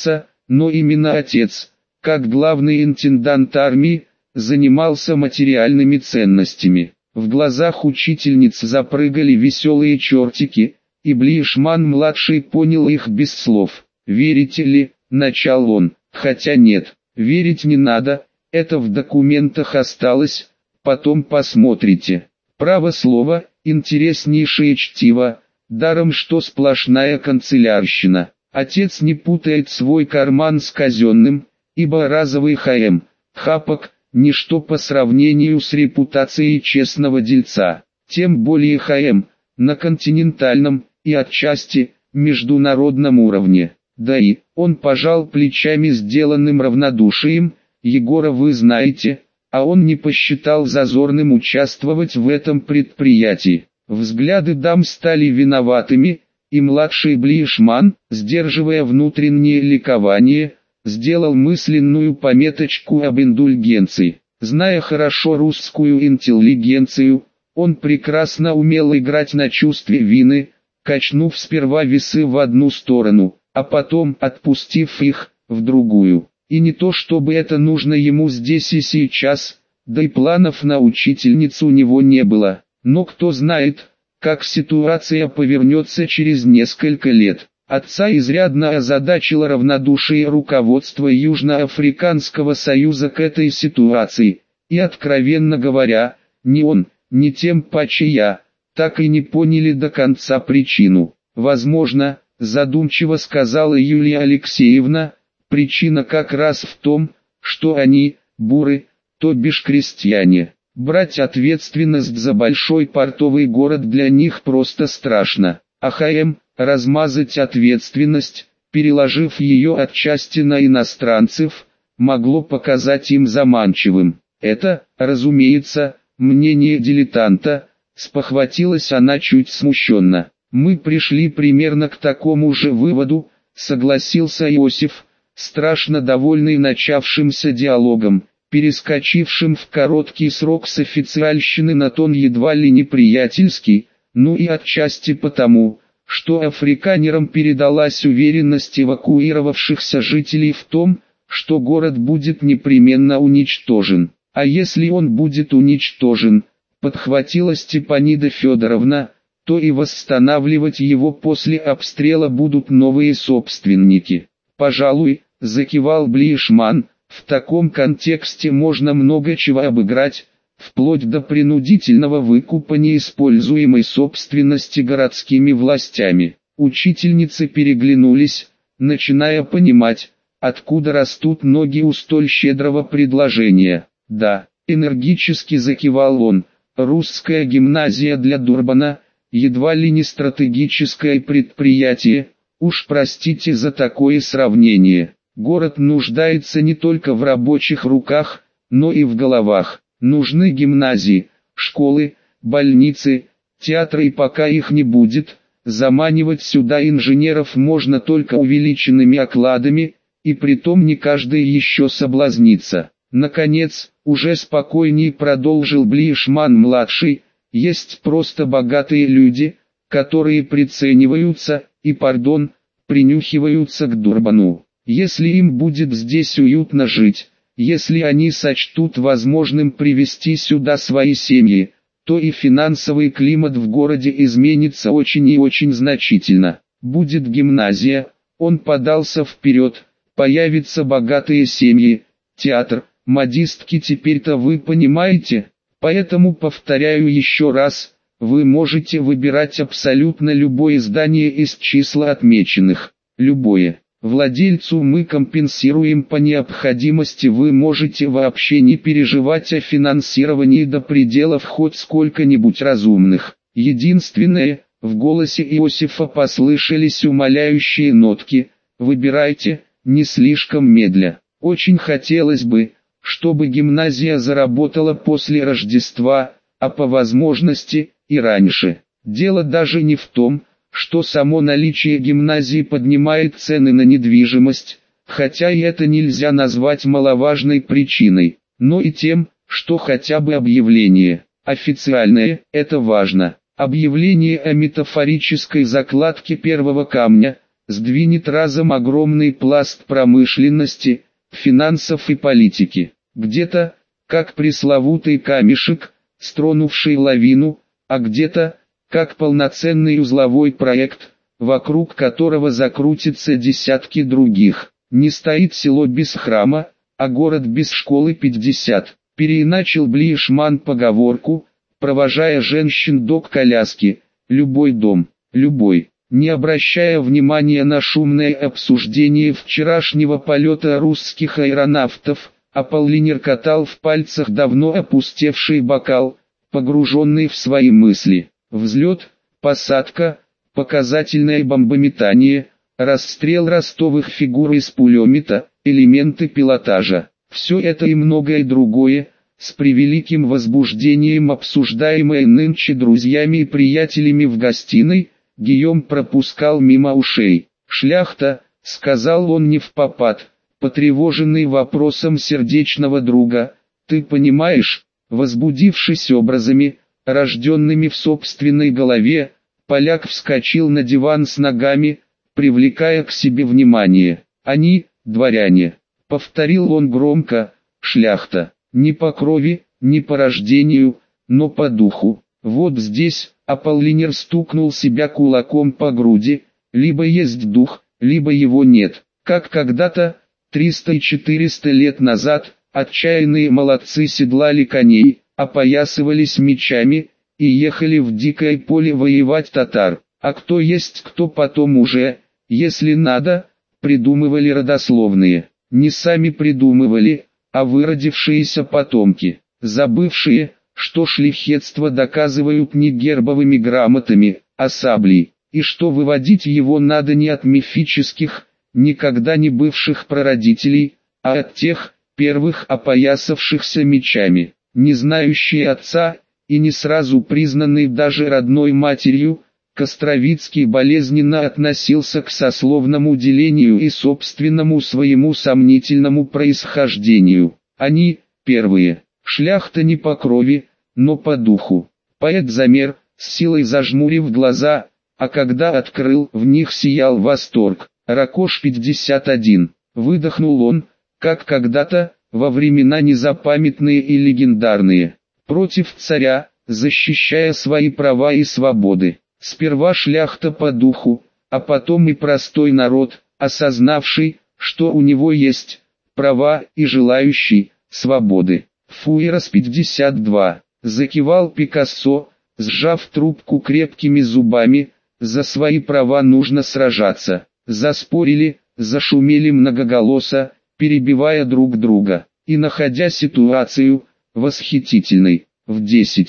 но именно отец, как главный интендант армии, занимался материальными ценностями. В глазах учительниц запрыгали веселые чертики, и Блишман-младший понял их без слов. «Верите ли?» – начал он, «хотя нет, верить не надо, это в документах осталось, потом посмотрите. Право слово, интереснейшее чтиво, даром что сплошная канцелярщина. Отец не путает свой карман с казенным, ибо разовый ХМ, хапок, ничто по сравнению с репутацией честного дельца, тем более ХМ, на континентальном, и отчасти, международном уровне. Да и, он пожал плечами сделанным равнодушием, Егора вы знаете, а он не посчитал зазорным участвовать в этом предприятии. Взгляды дам стали виноватыми, и младший Блишман, сдерживая внутреннее ликование, сделал мысленную пометочку об индульгенции. Зная хорошо русскую интеллигенцию, он прекрасно умел играть на чувстве вины, качнув сперва весы в одну сторону, а потом, отпустив их, в другую. И не то чтобы это нужно ему здесь и сейчас, да и планов на учительницу у него не было. Но кто знает, как ситуация повернется через несколько лет. Отца изрядно озадачило равнодушие руководства Южноафриканского союза к этой ситуации, и откровенно говоря, ни он, ни тем паче я, так и не поняли до конца причину. Возможно, задумчиво сказала Юлия Алексеевна, причина как раз в том, что они, буры, то бишь крестьяне. Брать ответственность за большой портовый город для них просто страшно. А ХМ, размазать ответственность, переложив ее отчасти на иностранцев, могло показать им заманчивым. Это, разумеется, мнение дилетанта, спохватилась она чуть смущенно. Мы пришли примерно к такому же выводу, согласился Иосиф, страшно довольный начавшимся диалогом, перескочившим в короткий срок с официальщины на тон едва ли неприятельский, ну и отчасти потому, что африканерам передалась уверенность эвакуировавшихся жителей в том, что город будет непременно уничтожен. А если он будет уничтожен, подхватила Степанида Федоровна, то и восстанавливать его после обстрела будут новые собственники. Пожалуй, закивал Блишман, в таком контексте можно много чего обыграть, вплоть до принудительного выкупа неиспользуемой собственности городскими властями. Учительницы переглянулись, начиная понимать, откуда растут ноги у столь щедрого предложения. Да, энергически закивал он, русская гимназия для Дурбана, едва ли не стратегическое предприятие, уж простите за такое сравнение. Город нуждается не только в рабочих руках, но и в головах. Нужны гимназии, школы, больницы, театры, и пока их не будет, заманивать сюда инженеров можно только увеличенными окладами, и притом не каждый еще соблазнится. Наконец, уже спокойнее продолжил Блишман-младший, есть просто богатые люди, которые прицениваются, и принюхиваются к Дурбану. Если им будет здесь уютно жить, если они сочтут возможным привести сюда свои семьи, то и финансовый климат в городе изменится очень и очень значительно. Будет гимназия, он подался вперед, появятся богатые семьи, театр, модистки, теперь-то вы понимаете. Поэтому повторяю еще раз, вы можете выбирать абсолютно любое здание из числа отмеченных, любое. Владельцу мы компенсируем по необходимости, вы можете вообще не переживать о финансировании до пределов хоть сколько-нибудь разумных. Единственное, в голосе Иосифа послышались умоляющие нотки, выбирайте, не слишком медля. Очень хотелось бы, чтобы гимназия заработала после Рождества, а по возможности, и раньше. Дело даже не в том, что само наличие гимназии поднимает цены на недвижимость, хотя и это нельзя назвать маловажной причиной, но и тем, что хотя бы объявление, официальное, это важно. Объявление о метафорической закладке первого камня, сдвинет разом огромный пласт промышленности, финансов и политики. Где-то, как пресловутый камешек, стронувший лавину, а где-то, как полноценный узловой проект, вокруг которого закрутятся десятки других. Не стоит село без храма, а город без школы 50. Переиначил Блишман поговорку, провожая женщин до коляски: любой дом, любой. Не обращая внимания на шумное обсуждение вчерашнего полета русских аэронавтов, Аполлинер катал в пальцах давно опустевший бокал, погруженный в свои мысли. Взлет, посадка, показательное бомбометание, расстрел ростовых фигур из пулемета, элементы пилотажа. Все это и многое другое, с превеликим возбуждением обсуждаемое нынче друзьями и приятелями в гостиной, Гийом пропускал мимо ушей. «Шляхта», — сказал он невпопад, потревоженный вопросом сердечного друга, — «ты понимаешь?» Возбудившись образами, рожденными в собственной голове, поляк вскочил на диван с ногами, привлекая к себе внимание. «Они, дворяне», — повторил он громко, — «шляхта, не по крови, не по рождению, но по духу. Вот здесь», — Аполлинер стукнул себя кулаком по груди, — «либо есть дух, либо его нет». Как когда-то, 300 и 400 лет назад, отчаянные молодцы седлали коней, опоясывались мечами, и ехали в дикое поле воевать татар. А кто есть кто потом уже, если надо, придумывали родословные. Не сами придумывали, а выродившиеся потомки, забывшие, что шляхетство доказывают не гербовыми грамотами, а саблей, и что выводить его надо не от мифических, никогда не бывших прародителей, а от тех, первых опоясавшихся мечами, не знающие отца, и не сразу признанный даже родной матерью. Костровицкий болезненно относился к сословному делению и собственному своему сомнительному происхождению. Они, первые, шляхта не по крови, но по духу. Поэт замер, с силой зажмурив глаза, а когда открыл, в них сиял восторг. «Ракош 51», выдохнул он, как когда-то, во времена незапамятные и легендарные, против царя, защищая свои права и свободы. Сперва шляхта по духу, а потом и простой народ, осознавший, что у него есть права и желающий свободы. «Фуэрос 52», закивал Пикассо, сжав трубку крепкими зубами, «за свои права нужно сражаться». Заспорили, зашумели многоголосо, перебивая друг друга, и находя ситуацию восхитительной. В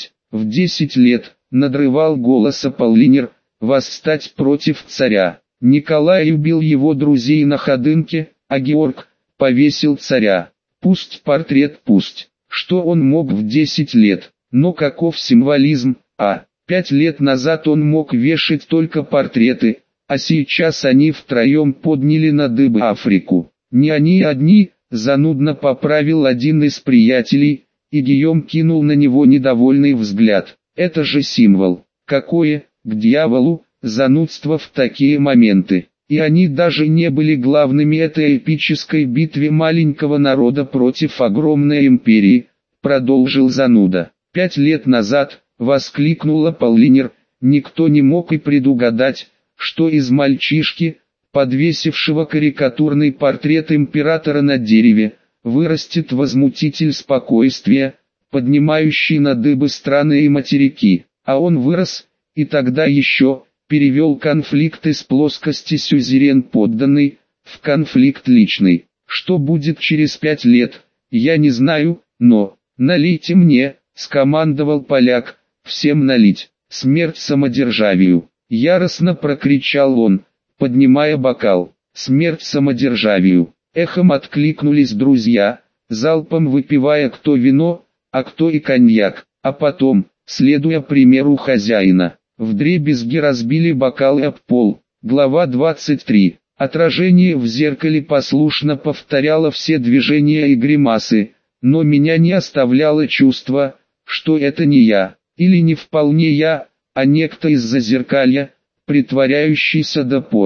10 лет, надрывал голос Аполлинер, восстать против царя. Николай убил его друзей на Ходынке, а Георг повесил царя. Пусть портрет, пусть. Что он мог в 10 лет? Но каков символизм? 5 лет назад он мог вешать только портреты, а сейчас они втроем подняли на дыбы Африку. Не они одни, занудно поправил один из приятелей, и Гийом кинул на него недовольный взгляд. Это же символ. Какое, к дьяволу, занудство в такие моменты. И они даже не были главными этой эпической битве маленького народа против огромной империи, продолжил зануда. 5 лет назад, воскликнул Аполлинер, никто не мог и предугадать, что из мальчишки, подвесившего карикатурный портрет императора на дереве, вырастет возмутитель спокойствия, поднимающий на дыбы страны и материки. А он вырос, и тогда еще, перевел конфликт из плоскости сюзерен подданный, в конфликт личный. Что будет через 5 лет, я не знаю, но, налейте мне, скомандовал поляк, всем налить, смерть самодержавию. Яростно прокричал он, поднимая бокал. Смерть самодержавию. Эхом откликнулись друзья, залпом выпивая кто вино, а кто и коньяк. А потом, следуя примеру хозяина, вдребезги разбили бокалы об пол. Глава 23. Отражение в зеркале послушно повторяло все движения и гримасы, но меня не оставляло чувство, что это не я, или не вполне я, а некто из-за зеркалья, притворяющийся до поры.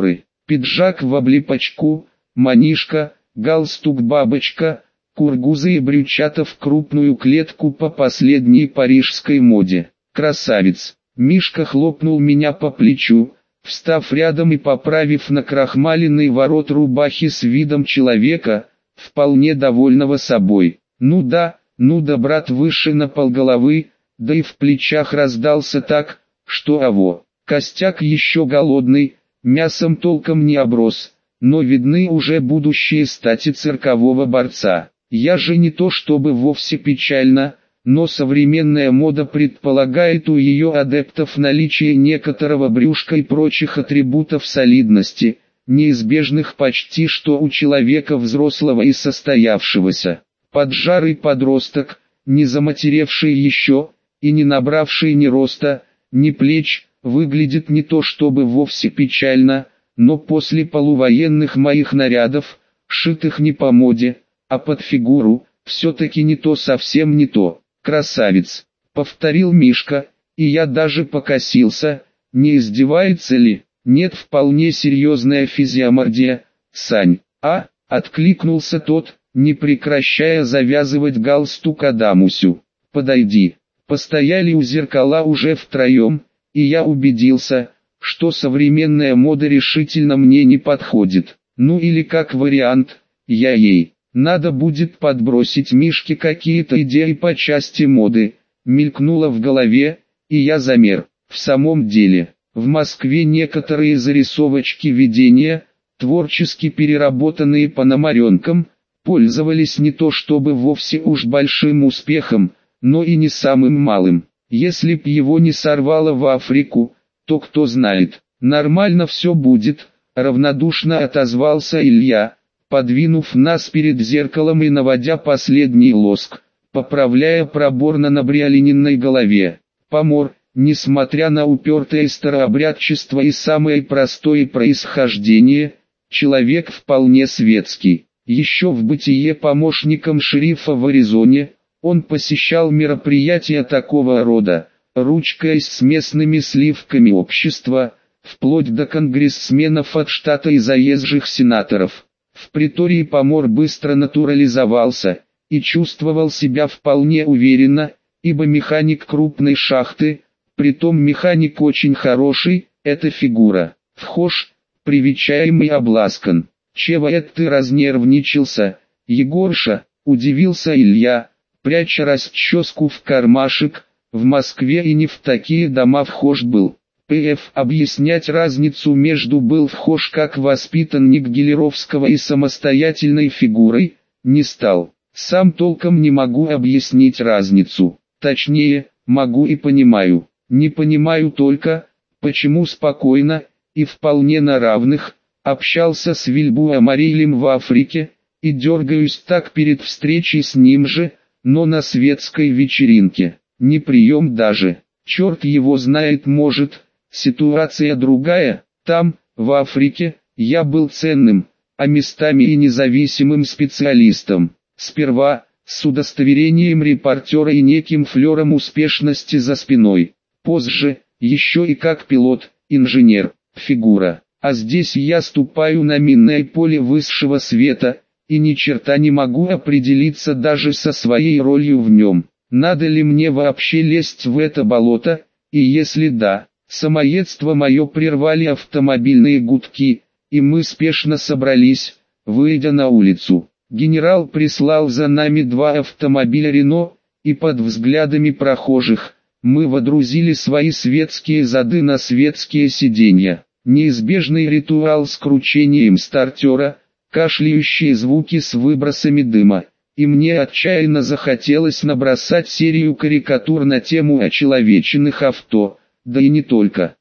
пиджак в облипочку, манишка, галстук-бабочка, кургузы и брючата в крупную клетку по последней парижской моде. Красавец! Мишка хлопнул меня по плечу, встав рядом и поправив накрахмаленный ворот рубахи с видом человека, вполне довольного собой. Ну да, брат, выше на полголовы, да и в плечах раздался так, что аво. Костяк еще голодный, мясом толком не оброс, но видны уже будущие стати циркового борца. Я же не то чтобы вовсе печально, но современная мода предполагает у ее адептов наличие некоторого брюшка и прочих атрибутов солидности, неизбежных почти что у человека взрослого и состоявшегося. Поджарый подросток, не заматеревший еще, и не набравший ни роста, ни плеч, выглядит не то чтобы вовсе печально, но после полувоенных моих нарядов, шитых не по моде, а под фигуру, все-таки не то, совсем не то. «Красавец», — повторил Мишка, и я даже покосился, не издевается ли? «Нет, вполне серьезная физиомордия, Сань». Откликнулся тот, не прекращая завязывать галстук Адамусю. «Подойди». Постояли у зеркала уже втроем, и я убедился, что современная мода решительно мне не подходит. Ну или как вариант, я ей. Надо будет подбросить Мишке какие-то идеи по части моды. Мелькнуло в голове, и я замер. В самом деле, в Москве некоторые зарисовочки видения, творчески переработанные Пономаренком, пользовались не то чтобы вовсе уж большим успехом, но и не самым малым. Если б его не сорвало в Африку, то кто знает, нормально все будет, равнодушно отозвался Илья, подвинув нас перед зеркалом и наводя последний лоск, поправляя пробор на набриолиненной голове. Помор, несмотря на упертое старообрядчество и самое простое происхождение, человек вполне светский. Еще в бытие помощником шерифа в Аризоне, он посещал мероприятия такого рода, ручкаясь с местными сливками общества, вплоть до конгрессменов от штата и заезжих сенаторов. В притории Помор быстро натурализовался, и чувствовал себя вполне уверенно, ибо механик крупной шахты, притом механик очень хороший, это фигура. Вхож, привечаемый обласкан. «Чего это ты разнервничался, Егорша?» – удивился Илья, пряча расческу в кармашек. В Москве и не в такие дома вхож был. Объяснять разницу между был вхож как воспитанник Гелеровского и самостоятельной фигурой, не стал. Сам толком не могу объяснить разницу. Точнее, могу и понимаю. Не понимаю только, почему спокойно, и вполне на равных, общался с Вильбу-Амарилем в Африке, и дергаюсь так перед встречей с ним же, но на светской вечеринке. Не прием даже. Черт его знает, может, ситуация другая. Там, в Африке, я был ценным, а местами и независимым специалистом. Сперва, с удостоверением репортера и неким флером успешности за спиной. Позже, еще и как пилот, инженер, фигура. А здесь я ступаю на минное поле высшего света, и ни черта не могу определиться даже со своей ролью в нем. Надо ли мне вообще лезть в это болото, и если да, самоедство мое прервали автомобильные гудки, и мы спешно собрались, выйдя на улицу. Генерал прислал за нами 2 автомобиля Рено, и под взглядами прохожих, мы водрузили свои светские зады на светские сиденья. Неизбежный ритуал с кручением стартера, кашляющие звуки с выбросами дыма, и мне отчаянно захотелось набросать серию карикатур на тему очеловеченных авто, да и не только.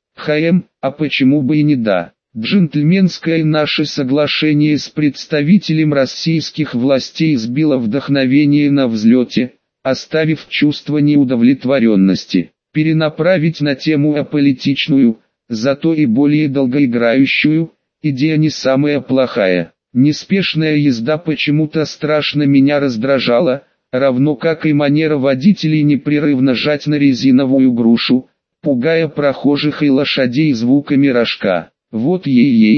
А почему бы и не да? Джентльменское наше соглашение с представителем российских властей сбило вдохновение на взлете, оставив чувство неудовлетворенности. Перенаправить на тему аполитичную, зато и более долгоиграющую, идея не самая плохая. Неспешная езда почему-то страшно меня раздражала, равно как и манера водителей непрерывно жать на резиновую грушу, пугая прохожих и лошадей звуками рожка. Вот ей-ей,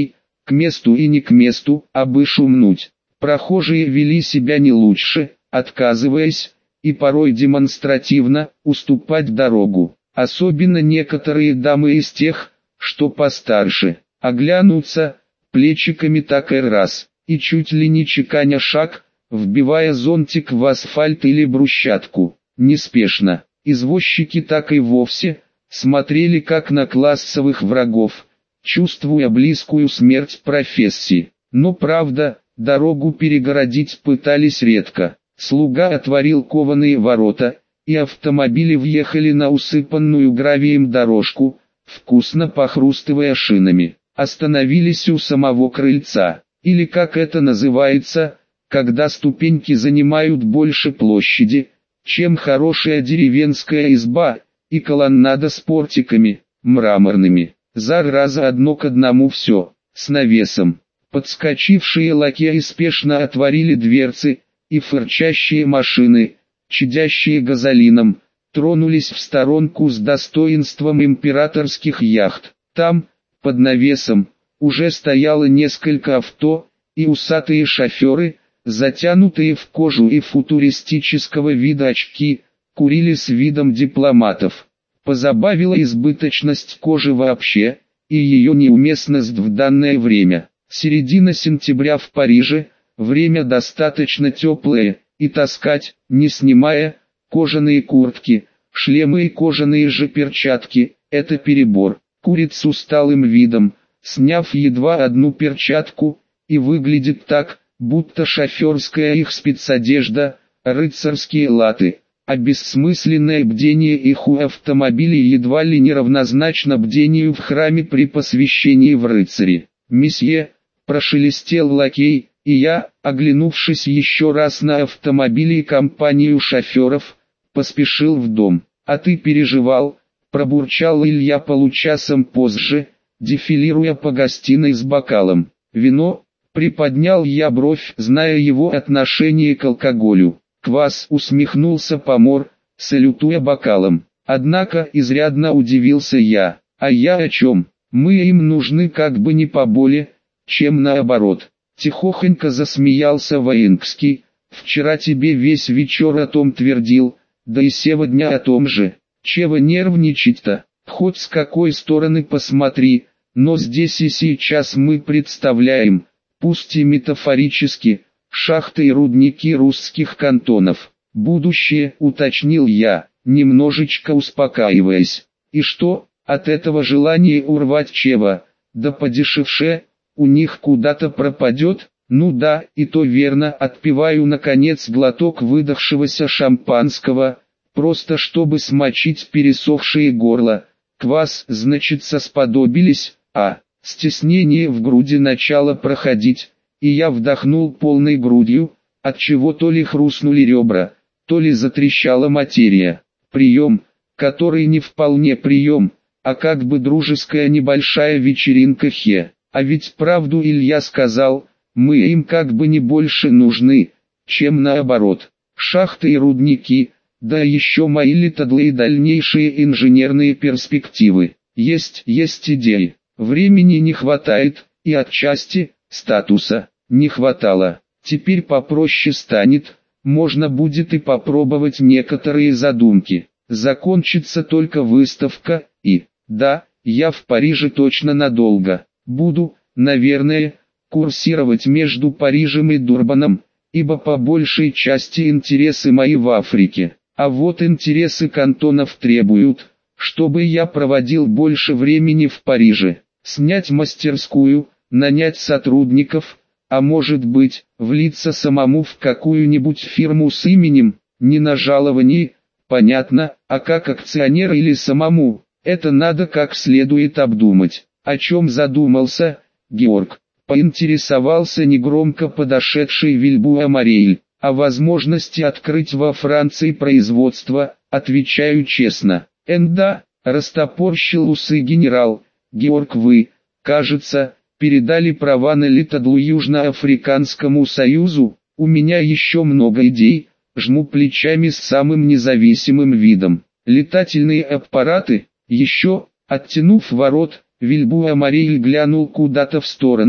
к месту и не к месту, абы шумнуть. Прохожие вели себя не лучше, отказываясь, и порой демонстративно, уступать дорогу. Особенно некоторые дамы из тех, что постарше, оглянутся, плечиками так и раз, и чуть ли не чеканя шаг, вбивая зонтик в асфальт или брусчатку. Неспешно, извозчики так и вовсе, смотрели как на классовых врагов, чувствуя близкую смерть профессии. Но правда, дорогу перегородить пытались редко. Слуга отворил кованые ворота, и автомобили въехали на усыпанную гравием дорожку, вкусно похрустывая шинами. Остановились у самого крыльца, или как это называется, когда ступеньки занимают больше площади, чем хорошая деревенская изба, и колоннада с портиками, мраморными. Зараза одно к одному все, с навесом. Подскочившие лакеи спешно отворили дверцы, и фырчащие машины, чадящие газолином, тронулись в сторонку с достоинством императорских яхт. Там, под навесом, уже стояло несколько авто, и усатые шоферы, затянутые в кожу и футуристического вида очки, курили с видом дипломатов. Позабавила избыточность кожи вообще, и ее неуместность в данное время. Середина сентября в Париже, время достаточно теплое, и таскать, не снимая, кожаные куртки, шлемы и кожаные же перчатки, это перебор. Курит с усталым видом, сняв едва одну перчатку, и выглядит так, будто шоферская их спецодежда, рыцарские латы, а бессмысленное бдение их у автомобилей едва ли не равнозначно бдению в храме при посвящении в рыцари. «Месье», прошелестел лакей, и я, оглянувшись еще раз на автомобили и компанию шоферов, поспешил в дом. «А ты переживал?» – пробурчал Илья получасом позже, дефилируя по гостиной с бокалом. «Вино?» – приподнял я бровь, зная его отношение к алкоголю. «Квас», – усмехнулся помор, салютуя бокалом. Однако изрядно удивился я. «А я о чем? Мы им нужны как бы не поболее, чем наоборот». Тихохонько засмеялся Воинский. «Вчера тебе весь вечер о том твердил, да и сегодня о том же. Чего нервничать-то? Хоть с какой стороны посмотри, но здесь и сейчас мы представляем, пусть и метафорически, шахты и рудники русских кантонов. Будущее», уточнил я, немножечко успокаиваясь. «И что, от этого желание урвать чего, да подешевше, у них куда-то пропадет?» «Ну да, и то верно», отпиваю наконец глоток выдохшегося шампанского, просто чтобы смочить пересохшее горло. Квас, значится, сподобились, а стеснение в груди начало проходить, и я вдохнул полной грудью, отчего то ли хрустнули ребра, то ли затрещала материя. Прием, который не вполне прием, а как бы дружеская небольшая вечеринка хе. А ведь правду Илья сказал, мы им как бы не больше нужны, чем наоборот. Шахты и рудники, да еще мои литодлы и дальнейшие инженерные перспективы. Есть идеи. Времени не хватает, и отчасти, статуса, не хватало. Теперь попроще станет, можно будет и попробовать некоторые задумки. Закончится только выставка, и, да, я в Париже точно надолго. Буду, наверное, курсировать между Парижем и Дурбаном, ибо по большей части интересы мои в Африке. А вот интересы кантонов требуют, чтобы я проводил больше времени в Париже. Снять мастерскую, нанять сотрудников, а может быть, влиться самому в какую-нибудь фирму с именем, не на жаловании, понятно, а как акционер или самому, это надо как следует обдумать. «О чем задумался, Георг?» – поинтересовался негромко подошедший Вильбуа Морель. «О возможности открыть во Франции производство», отвечаю честно. «Да», – растопорщил усы генерал. «Георг, вы, кажется, передали права на литодлу Южноафриканскому союзу. У меня еще много идей», жму плечами с самым независимым видом. «Летательные аппараты, еще», оттянув ворот, Вильбуа Морель глянул куда-то в сторону,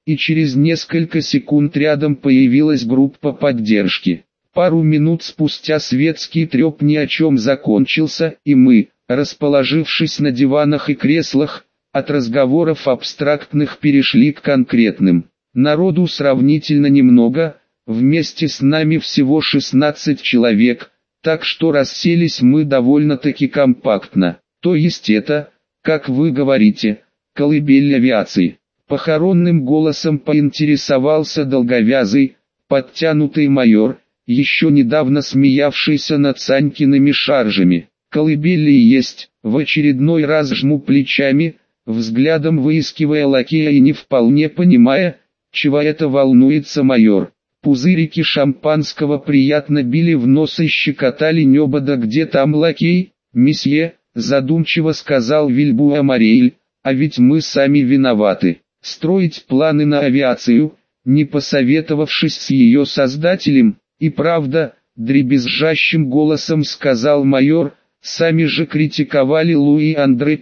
и через несколько секунд рядом появилась группа поддержки. Пару минут спустя светский треп ни о чем закончился, и мы, расположившись на диванах и креслах, от разговоров абстрактных перешли к конкретным. Народу сравнительно немного, вместе с нами всего 16 человек, так что расселись мы довольно-таки компактно. То есть это, как вы говорите, колыбель авиации. Похоронным голосом поинтересовался долговязый, подтянутый майор, еще недавно смеявшийся над Санькиными шаржами. Колыбель и есть, в очередной раз жму плечами, взглядом выискивая лакея и не вполне понимая, чего это волнуется майор. Пузырики шампанского приятно били в нос и щекотали небо. Да где там лакей, месье, задумчиво сказал Вильбуа-Морель, а ведь мы сами виноваты. Строить планы на авиацию, не посоветовавшись с ее создателем, и правда, дребезжащим голосом сказал майор, сами же критиковали Луи Андре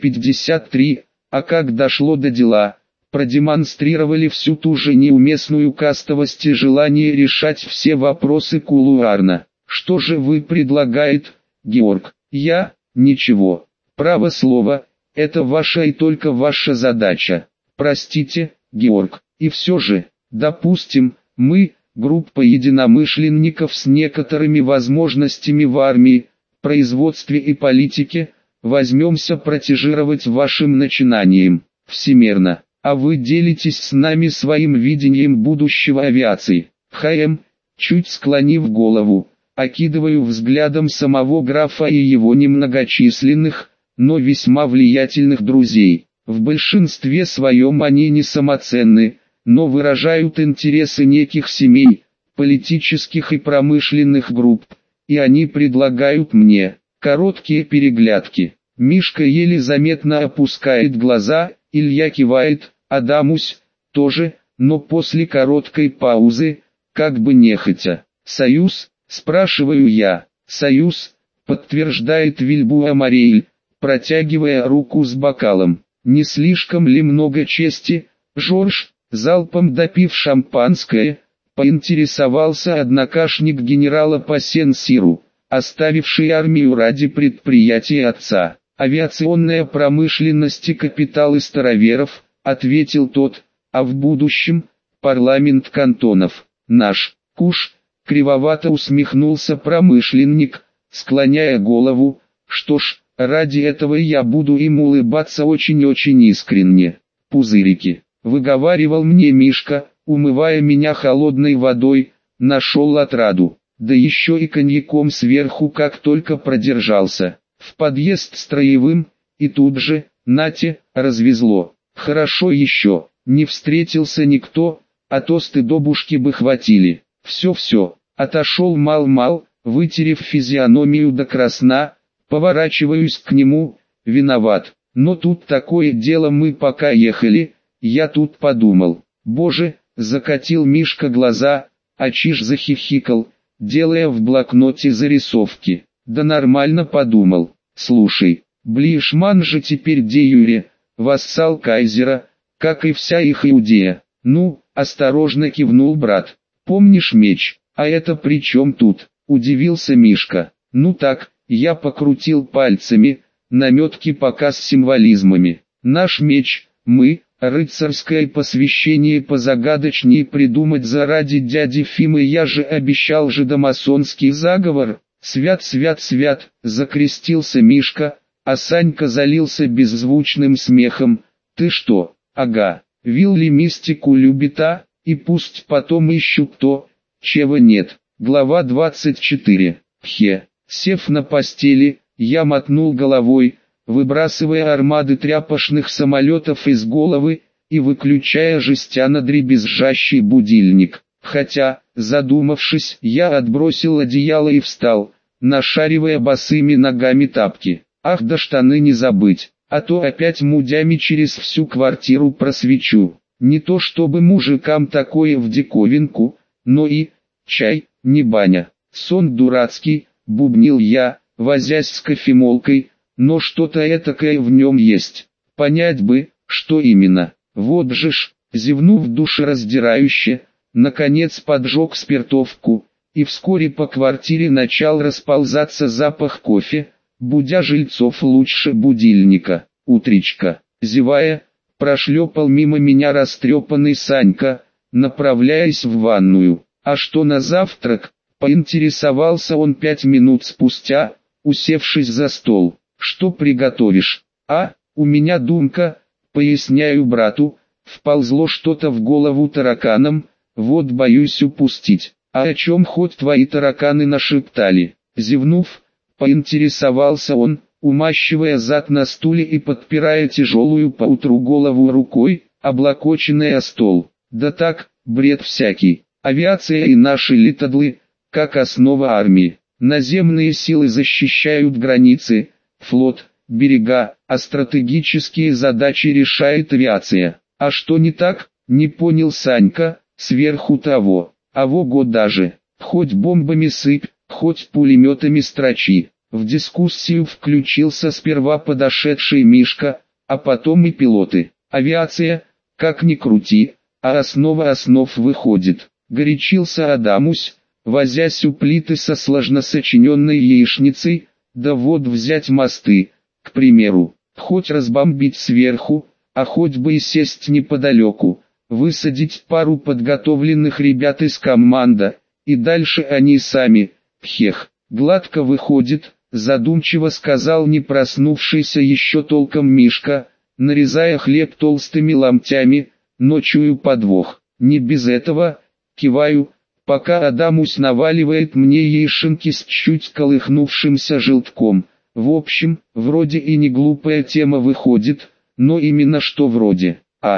53, а как дошло до дела, продемонстрировали всю ту же неуместную кастовость и желание решать все вопросы кулуарно. Что же вы предлагаете, Георг? Я, ничего. Право слово, это ваша и только ваша задача. Простите, Георг, и все же, допустим, мы, группа единомышленников с некоторыми возможностями в армии, производстве и политике, возьмемся протежировать вашим начинаниям, всемерно, а вы делитесь с нами своим видением будущего авиации. ХМ, чуть склонив голову, окидываю взглядом самого графа и его немногочисленных, но весьма влиятельных друзей. В большинстве своем они не самоценны, но выражают интересы неких семей, политических и промышленных групп, и они предлагают мне короткие переглядки. Мишка еле заметно опускает глаза, Илья кивает, Адамусь тоже, но после короткой паузы, как бы нехотя. «Союз?» – спрашиваю я. «Союз», – подтверждает Вильбуа-Морель, протягивая руку с бокалом. «Не слишком ли много чести, Жорж?» Залпом допив шампанское, поинтересовался однокашник генерала по Сен-Сиру, оставивший армию ради предприятия отца. «Авиационная промышленность и капиталы староверов», — ответил тот, — «а в будущем — парламент кантонов. Наш куш», — кривовато усмехнулся промышленник, склоняя голову, «что ж, ради этого я буду им улыбаться очень-очень искренне. Пузырики». Выговаривал мне Мишка, умывая меня холодной водой, нашел отраду, да еще и коньяком сверху как только продержался. В подъезд строевым, и тут же, нате, развезло. Хорошо еще, не встретился никто, а то стыдобушки бы хватили. Все-все, отошел мал-мал, вытерев физиономию до красна, поворачиваюсь к нему, виноват. Но тут такое дело, мы пока ехали, я тут подумал, боже, закатил Мишка глаза, а Чиж захихикал, делая в блокноте зарисовки. Да нормально подумал, слушай, Блишман же теперь де юре, вассал кайзера, как и вся их Иудея. Ну, осторожно кивнул брат, помнишь меч, а это при чем тут, удивился Мишка. Ну так, я покрутил пальцами, наметки пока с символизмами. Наш меч, мы, рыцарское посвящение позагадочнее придумать заради дяди Фимы, я же обещал жидомасонский заговор. Свят, свят, свят, закрестился Мишка, а Санька залился беззвучным смехом. Ты что, ага, Вилли мистику любит, а, и пусть потом ищут то, чего нет. Глава 24. Сев на постели, я мотнул головой, выбрасывая армады тряпочных самолетов из головы, и выключая жестяно-дребезжащий будильник. Хотя, задумавшись, я отбросил одеяло и встал, нашаривая босыми ногами тапки. Ах да штаны не забыть, а то опять мудями через всю квартиру просвечу. Не то чтобы мужикам такое в диковинку, но и, чай, не баня. Сон дурацкий, бубнил я, возясь с кофемолкой, но что-то этакое в нем есть. Понять бы, что именно. Вот же ж, Зевнув душераздирающе, наконец поджег спиртовку, и вскоре по квартире начал расползаться запах кофе, будя жильцов лучше будильника. Утречка, зевая, прошлепал мимо меня растрепанный Санька, направляясь в ванную. А что на завтрак? Поинтересовался он 5 минут спустя, усевшись за стол. Что приготовишь? А, у меня думка, поясняю брату, вползло что-то в голову тараканам, вот боюсь упустить. А о чем хоть твои тараканы нашептали? Зевнув, поинтересовался он, умащивая зад на стуле и подпирая тяжелую поутру голову рукой, облокоченной о стол. Да так, бред всякий. Авиация и наши литадлы, как основа армии. Наземные силы защищают границы, флот, берега, а стратегические задачи решает авиация. А что не так, не понял Санька, сверху того. А во даже, хоть бомбами сыпь, хоть пулеметами строчи. В дискуссию включился сперва подошедший Мишка, а потом и пилоты. Авиация, как ни крути, а основа основ выходит. Горячился Адамусь, возясь у плиты со сложносочиненной яичницей, да вот взять мосты, к примеру, хоть разбомбить сверху, а хоть бы и сесть неподалеку, высадить пару подготовленных ребят из команда, и дальше они сами, пхех, гладко выходит, задумчиво сказал не проснувшийся еще толком Мишка, нарезая хлеб толстыми ломтями, но чую подвох, не без этого, киваю, пока Адамусь наваливает мне яишенки с чуть колыхнувшимся желтком. В общем, вроде и не глупая тема выходит, но именно что вроде.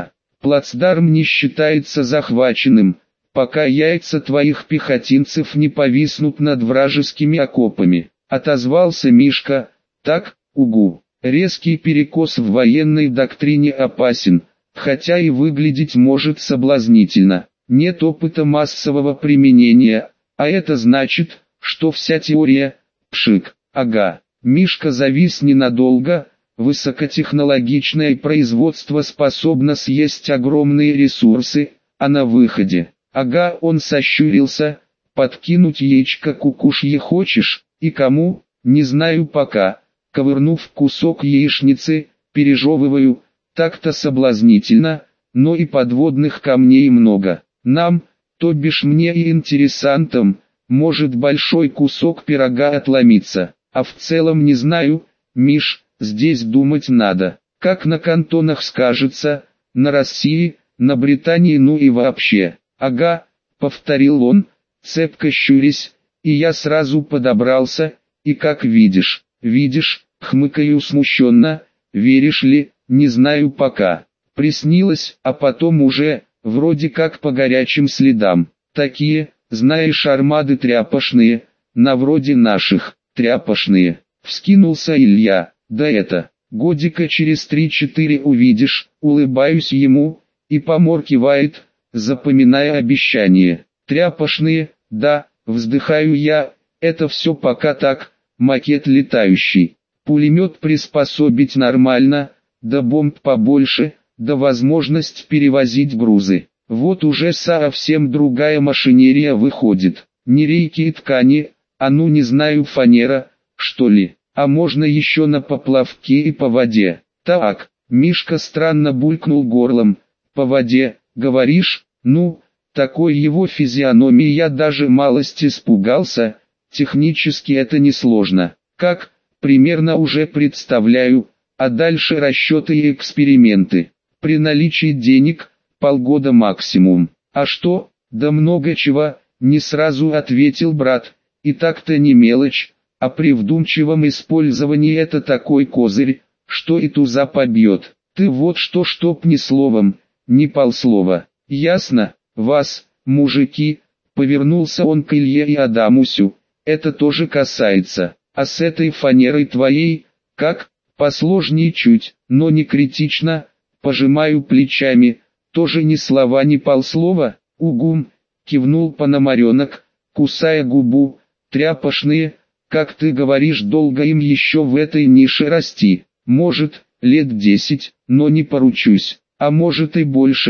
Плацдарм не считается захваченным, пока яйца твоих пехотинцев не повиснут над вражескими окопами. Отозвался Мишка, так, угу. Резкий перекос в военной доктрине опасен, хотя и выглядеть может соблазнительно. Нет опыта массового применения, а это значит, что вся теория – пшик. Ага, Мишка завис ненадолго, высокотехнологичное производство способно съесть огромные ресурсы, а на выходе. Ага, он сощурился, подкинуть яичко кукушье хочешь, и кому, не знаю пока. Ковырнув кусок яичницы, пережевываю, так-то соблазнительно, но и подводных камней много. Нам, то бишь мне и интересантам, может большой кусок пирога отломиться, а в целом не знаю, Миш, здесь думать надо, как на кантонах скажется, на России, на Британии ну и вообще. Ага, повторил он, цепко щурясь, и я сразу подобрался, и как видишь, хмыкаю смущенно, веришь ли, не знаю пока. Приснилось, а потом уже, вроде как по горячим следам. Такие, знаешь, армады тряпошные, на вроде наших, тряпошные. Вскинулся Илья, да это, годика через 3-4 увидишь, улыбаюсь ему, и помор кивает, запоминая обещание. Тряпошные, да, вздыхаю я, это все пока так, макет летающий. Пулемет приспособить нормально, да бомб побольше, да возможность перевозить грузы. Вот уже совсем другая машинерия выходит. Не рейки и ткани, а ну не знаю фанера, что ли. А можно еще на поплавке и по воде. Так, Мишка странно булькнул горлом. По воде, говоришь? Ну, такой его физиономии я даже малость испугался. Технически это несложно. Как, примерно уже представляю, а дальше расчеты и эксперименты. При наличии денег, полгода максимум. А что? Да много чего, не сразу ответил брат. И так-то не мелочь, а при вдумчивом использовании это такой козырь, что и туза побьет. Ты вот что чтоб ни словом, ни полслова. Ясно, вас, мужики, повернулся он к Илье и Адамусю. Это тоже касается. А с этой фанерой твоей, как? Посложнее чуть, но не критично. Пожимаю плечами, тоже ни слова ни полслова. Угум, кивнул Пономаренок, кусая губу. Тряпошные, как ты говоришь, долго им еще в этой нише расти. Может, лет 10, но не поручусь. А может и больше,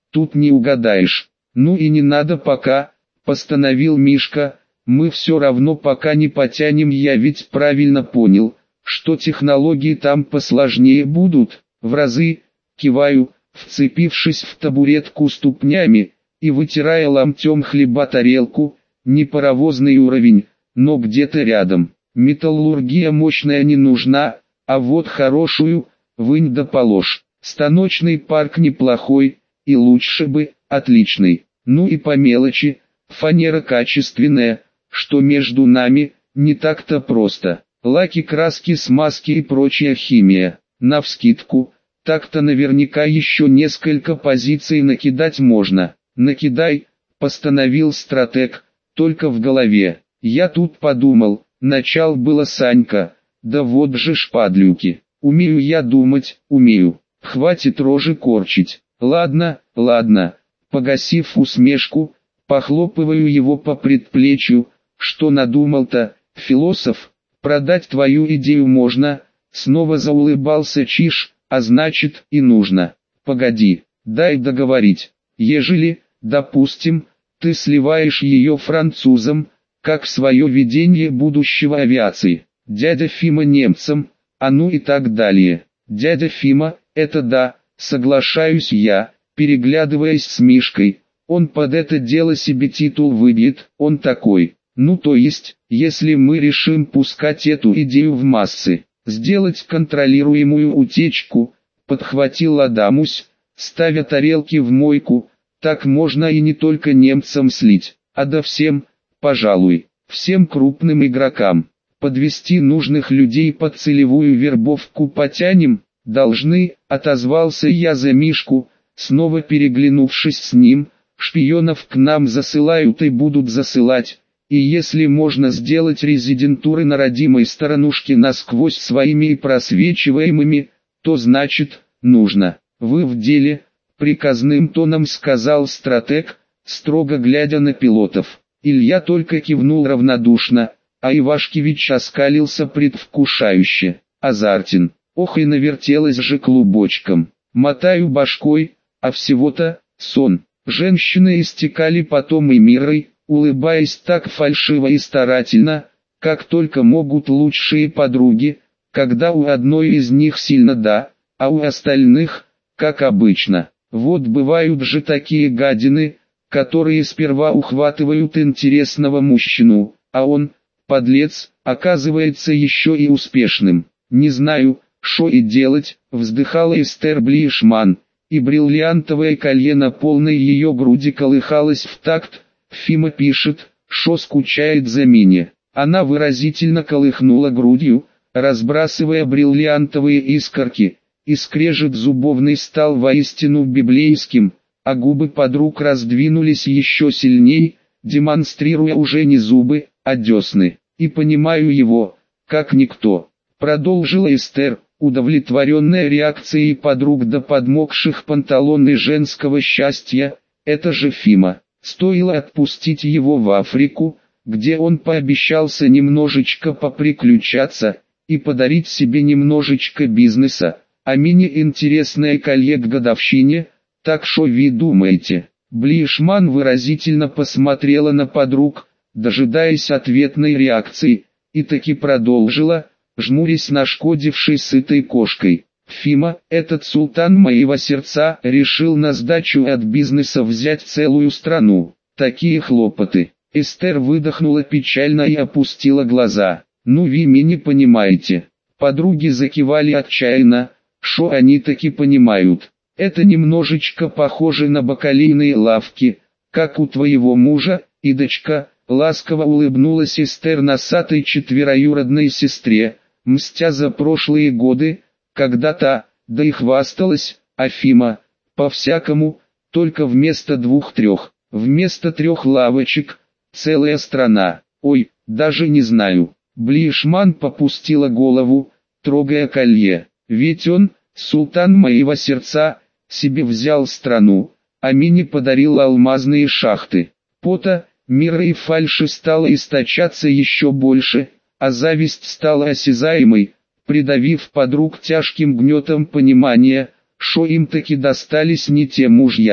тут не угадаешь. Ну и не надо пока, постановил Мишка, мы все равно пока не потянем, я ведь правильно понял, что технологии там посложнее будут, в разы, киваю, вцепившись в табуретку ступнями, и вытирая ломтем хлеба тарелку, не паровозный уровень, но где-то рядом. Металлургия мощная не нужна, а вот хорошую, вынь да положь. Станочный парк неплохой, и лучше бы, отличный. Ну и по мелочи, фанера качественная, что между нами, не так-то просто. Лаки, краски, смазки и прочая химия. Навскидку, так-то наверняка еще несколько позиций накидать можно. Накидай, постановил стратег, только в голове. Я тут подумал, начал было Санька, да вот же шпадлюки. Умею я думать, умею. Хватит рожи корчить. Ладно, ладно. Погасив усмешку, похлопываю его по предплечью. Что надумал-то, философ? Продать твою идею можно. Снова заулыбался Чиж, а значит и нужно. Погоди, дай договорить. Ежели, допустим, ты сливаешь ее французам, как свое видение будущего авиации, дядя Фима немцам, а ну и так далее. Дядя Фима, это да, соглашаюсь я, переглядываясь с Мишкой, он под это дело себе титул выбьет, он такой. Ну то есть, если мы решим пускать эту идею в массы, сделать контролируемую утечку, подхватил Адамусь, ставя тарелки в мойку, так можно и не только немцам слить, а да всем, пожалуй, всем крупным игрокам. Подвести нужных людей под целевую вербовку потянем, должны, отозвался я за Мишку, снова переглянувшись с ним, шпионов к нам засылают и будут засылать, и если можно сделать резидентуры на родимой сторонушке насквозь своими и просвечиваемыми, то значит, нужно. Вы в деле, приказным тоном сказал стратег, строго глядя на пилотов. Илья только кивнул равнодушно, а Ивашкевич оскалился предвкушающе. Азартин, ох и навертелась же клубочком. Мотаю башкой, а всего-то, сон. Женщины истекали потом и мирой, улыбаясь так фальшиво и старательно, как только могут лучшие подруги, когда у одной из них сильно да, а у остальных, как обычно. Вот бывают же такие гадины, которые сперва ухватывают интересного мужчину, а он, подлец, оказывается еще и успешным. Не знаю, шо и делать, вздыхала Эстер Блишман, и бриллиантовое колье на полной ее груди колыхалось в такт. Фима пишет, шо скучает за Мине. Она выразительно колыхнула грудью, разбрасывая бриллиантовые искорки, и скрежет зубовный стал воистину библейским, а губы подруг раздвинулись еще сильней, демонстрируя уже не зубы, а десны. И понимаю его, как никто. Продолжила Эстер, удовлетворенная реакцией подруг до подмокших панталон и женского счастья, это же Фима. Стоило отпустить его в Африку, где он пообещался немножечко поприключаться, и подарить себе немножечко бизнеса, а Мине интересное колье к годовщине, так шо вы думаете? Блишман выразительно посмотрела на подруг, дожидаясь ответной реакции, и таки продолжила, жмурясь нашкодившей сытой кошкой. Фима, этот султан моего сердца, решил на сдачу от бизнеса взять целую страну. Такие хлопоты. Эстер выдохнула печально и опустила глаза. Ну вы меня не понимаете. Подруги закивали отчаянно, шо они таки понимают. Это немножечко похоже на бакалейные лавки, как у твоего мужа, Идочка, ласково улыбнулась Эстер носатой четвероюродной сестре, мстя за прошлые годы, когда та, да и хвасталась, Афима, по-всякому, только вместо 2-3, вместо 3 лавочек, целая страна. Ой, даже не знаю. Блишман попустила голову, трогая колье. Ведь он, султан моего сердца, себе взял страну, а Мине подарил алмазные шахты. Пота, мира и фальши стало источаться еще больше, а зависть стала осязаемой, придавив подруг тяжким гнетом понимания, шо им таки достались не те мужья.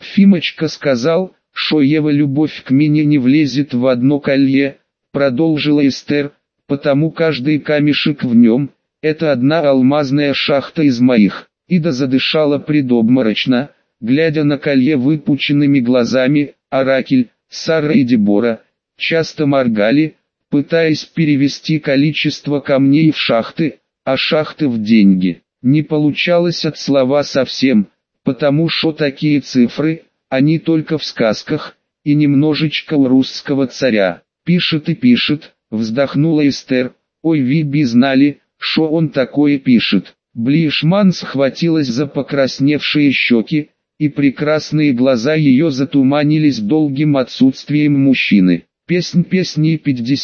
Фимочка сказал, что его любовь к мне не влезет в одно колье, продолжила Эстер, потому каждый камешек в нем – это одна алмазная шахта из моих. Ида задышала предобморочно, глядя на колье выпученными глазами. Оракель, Сара и Дебора часто моргали, пытаясь перевести количество камней в шахты, а шахты в деньги. Не получалось от слова совсем, потому что такие цифры, они только в сказках, и немножечко у русского царя. Пишет и пишет, вздохнула Эстер, ой, вы бы знали, что он такое пишет. Блишман схватилась за покрасневшие щеки, и прекрасные глаза ее затуманились долгим отсутствием мужчины. Песнь песни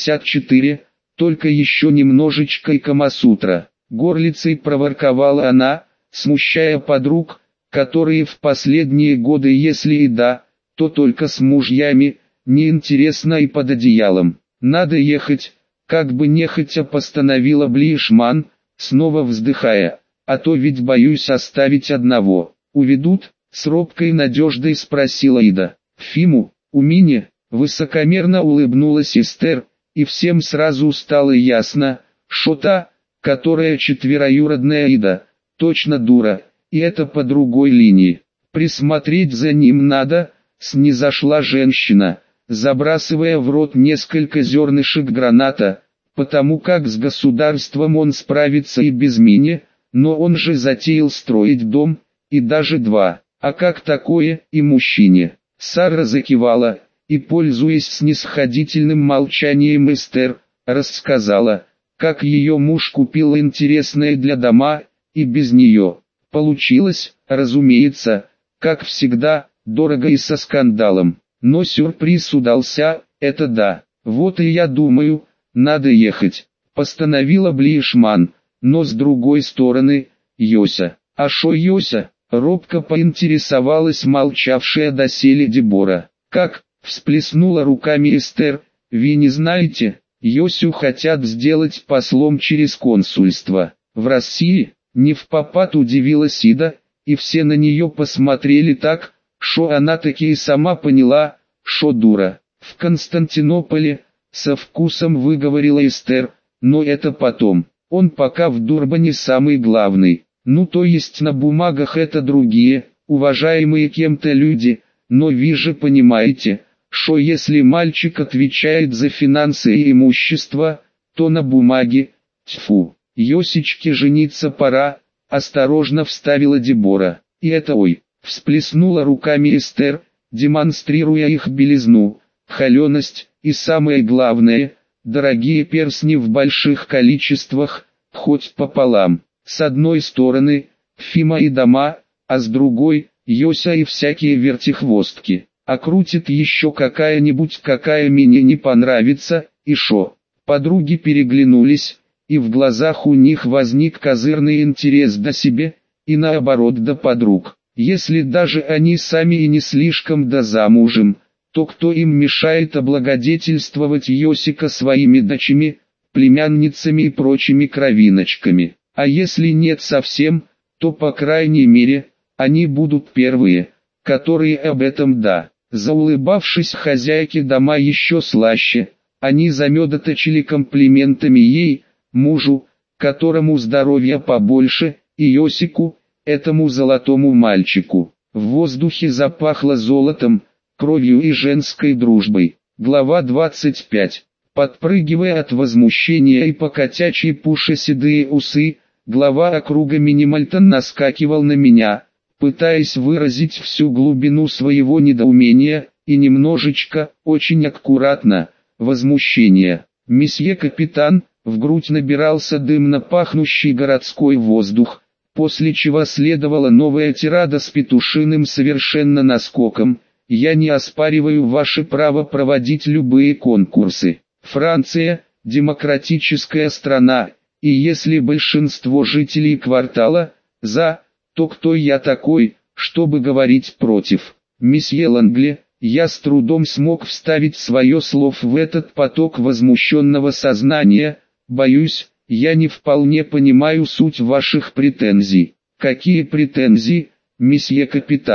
54, только еще немножечко и Камасутра. Горлицей проворковала она, смущая подруг, которые в последние годы, если и да, то только с мужьями, неинтересно и под одеялом. Надо ехать, как бы нехотя постановила Блишман, снова вздыхая, а то ведь боюсь оставить одного. Уведут? С робкой надеждой спросила Ида. Фиму, у меня, высокомерно улыбнулась Эстер, и всем сразу стало ясно, что та, которая четвероюродная Ида, точно дура, и это по другой линии. Присмотреть за ним надо, снизошла женщина, забрасывая в рот несколько зернышек граната, потому как с государством он справится и без меня, но он же затеял строить дом, и даже два. А как такое и мужчине? Сара закивала, и, пользуясь снисходительным молчанием Эстер, рассказала, как ее муж купил интересное для дома, и без нее. Получилось, разумеется, как всегда, дорого и со скандалом. Но сюрприз удался, это да. Вот и я думаю, надо ехать, постановила Блишман, но с другой стороны, Йося. А шо Йося? Робко поинтересовалась молчавшая доселе Дебора. Как? Всплеснула руками Эстер, вы не знаете, Йосю хотят сделать послом через консульство. В России, не впопад удивилась Ида, и все на нее посмотрели так, что она таки и сама поняла, что дура. В Константинополе, со вкусом выговорила Эстер, но это потом. Он пока в Дурбане самый главный. Ну то есть на бумагах это другие, уважаемые кем-то люди, но вы же понимаете, что если мальчик отвечает за финансы и имущество, то на бумаге, тьфу, Йосичке жениться пора, осторожно вставила Дебора. И это ой, всплеснула руками Эстер, демонстрируя их белизну, холеность, и самое главное, дорогие перстни в больших количествах, хоть пополам. С одной стороны, Фима и дома, а с другой, Йося и всякие вертихвостки. А крутит еще какая-нибудь, какая мне не понравится, и шо. Подруги переглянулись, и в глазах у них возник козырный интерес до себе, и наоборот до подруг. Если даже они сами и не слишком да замужем, то кто им мешает облагодетельствовать Йосика своими дочами, племянницами и прочими кровиночками? А если нет совсем, то по крайней мере, они будут первые, которые об этом да. Заулыбавшись хозяйке дома еще слаще, они замедоточили комплиментами ей, мужу, которому здоровья побольше, и Йосику, этому золотому мальчику. В воздухе запахло золотом, кровью и женской дружбой. Глава 25. Подпрыгивая от возмущения и по котячьей пуше седые усы, глава округа Минимальтон наскакивал на меня, пытаясь выразить всю глубину своего недоумения, и немножечко, очень аккуратно, возмущения. Месье капитан, в грудь набирался дымно пахнущий городской воздух, после чего следовала новая тирада с петушиным совершенно наскоком. Я не оспариваю ваше право проводить любые конкурсы. Франция – демократическая страна, и если большинство жителей квартала за, то кто я такой, чтобы говорить против? Месье Лангле, я с трудом смог вставить свое слово в этот поток возмущенного сознания. Боюсь, я не вполне понимаю суть ваших претензий. Какие претензии, месье капитан?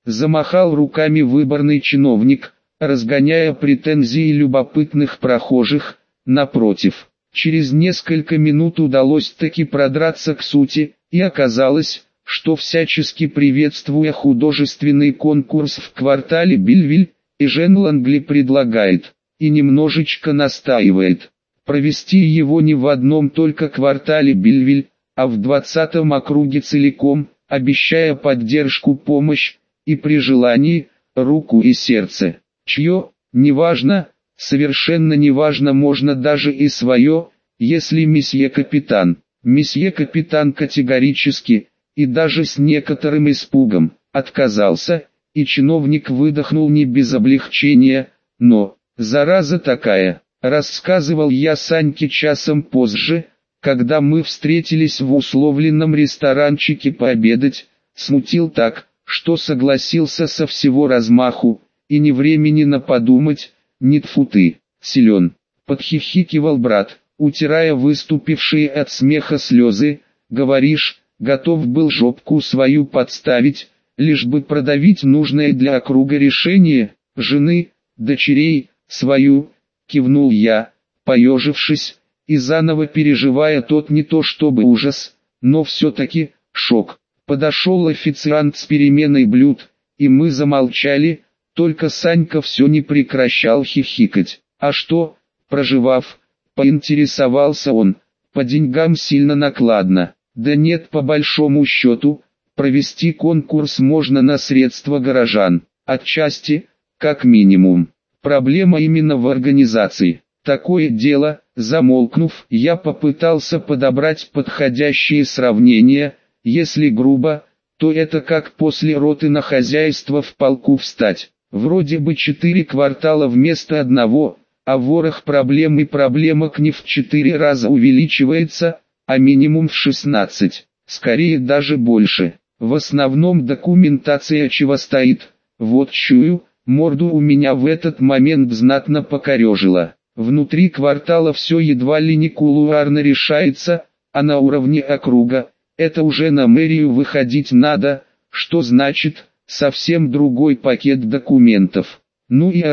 Замахал руками выборный чиновник, разгоняя претензии любопытных прохожих. Напротив, через несколько минут удалось таки продраться к сути, и оказалось, что всячески приветствуя художественный конкурс в квартале Бельвиль, Эжен Лангли предлагает, и немножечко настаивает, провести его не в одном только квартале Бельвиль, а в 20-м округе целиком, обещая поддержку, помощь, и при желании, руку и сердце. Чье, неважно, совершенно неважно, можно даже и свое, если месье капитан. Месье капитан категорически, и даже с некоторым испугом, отказался, и чиновник выдохнул не без облегчения, но, зараза такая, рассказывал я Саньке часом позже, когда мы встретились в условленном ресторанчике пообедать, смутил так, что согласился со всего размаху, и ни времени на подумать, ни тфу ты, силен. Подхихикивал брат, утирая выступившие от смеха слезы. Говоришь, готов был жопку свою подставить, лишь бы продавить нужное для округа решение, жены, дочерей, свою, кивнул я, поежившись, и заново переживая тот не то чтобы ужас, но все-таки, шок. Подошел официант с переменой блюд, и мы замолчали, только Санька все не прекращал хихикать. А что, проживав, поинтересовался он, по деньгам сильно накладно. Да нет, по большому счету, провести конкурс можно на средства горожан, отчасти, как минимум. Проблема именно в организации. Такое дело, замолкнув, я попытался подобрать подходящие сравнения. Если грубо, то это как после роты на хозяйство в полку встать. Вроде бы 4 квартала вместо одного, а ворох проблем и проблемок не в 4 раза увеличивается, а минимум в 16, скорее даже больше. В основном документация чего стоит, вот чую, морду у меня в этот момент знатно покорежила. Внутри квартала все едва ли не кулуарно решается, а на уровне округа, это уже на мэрию выходить надо, что значит, совсем другой пакет документов. Ну и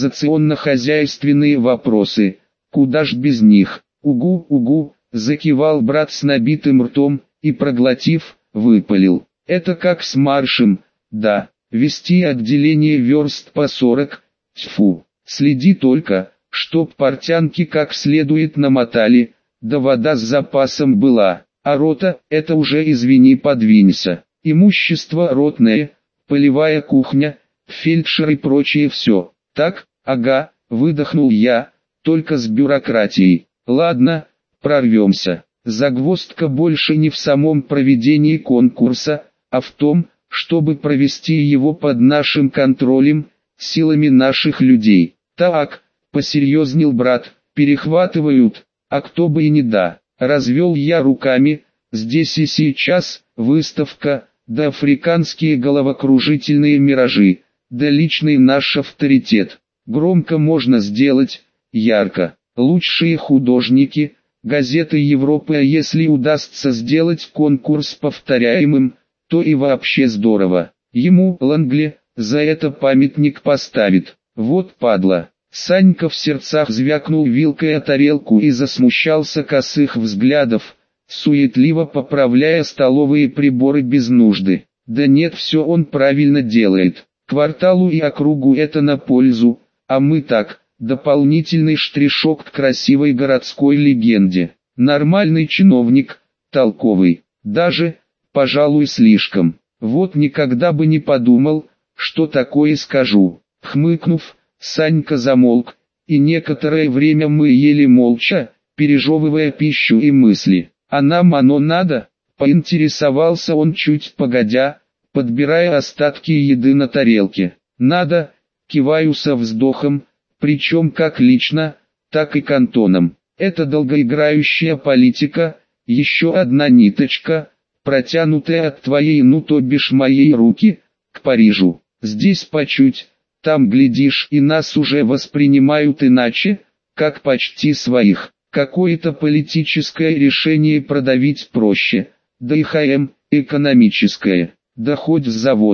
организационно-хозяйственные вопросы, куда ж без них. Угу, угу, закивал брат с набитым ртом, и проглотив, выпалил. Это как с маршем, да, вести отделение верст по 40, тьфу, следи только, чтоб портянки как следует намотали, да вода с запасом была. А рота, это уже извини подвинься. Имущество ротное, полевая кухня, фельдшер и прочее все. Так, ага, выдохнул я, только с бюрократией. Ладно, прорвемся. Загвоздка больше не в самом проведении конкурса, а в том, чтобы провести его под нашим контролем, силами наших людей. Так, посерьезнел брат, перехватывают, а кто бы и не да. Развел я руками, здесь и сейчас, выставка, да африканские головокружительные миражи, да личный наш авторитет. Громко можно сделать, ярко. Лучшие художники, газеты Европы, а если удастся сделать конкурс повторяемым, то и вообще здорово. Ему, Лангли, за это памятник поставит. Вот падла. Санька в сердцах звякнул вилкой о тарелку и засмущался косых взглядов, суетливо поправляя столовые приборы без нужды. Да нет, все он правильно делает. Кварталу и округу это на пользу, а мы так, дополнительный штришок к красивой городской легенде. Нормальный чиновник, толковый, даже, пожалуй, слишком. Вот никогда бы не подумал, что такое скажу. Хмыкнув, Санька замолк, и некоторое время мы ели молча, пережевывая пищу и мысли. А нам оно надо? Поинтересовался он чуть погодя, подбирая остатки еды на тарелке. Надо, киваю со вздохом, причем как лично, так и кантоном. Это долгоиграющая политика, еще одна ниточка, протянутая от твоей, ну то бишь моей руки, к Парижу. Здесь по чуть, там глядишь и нас уже воспринимают иначе, как почти своих. Какое-то политическое решение продавить проще, да и ХМ, экономическое, да хоть с заводом.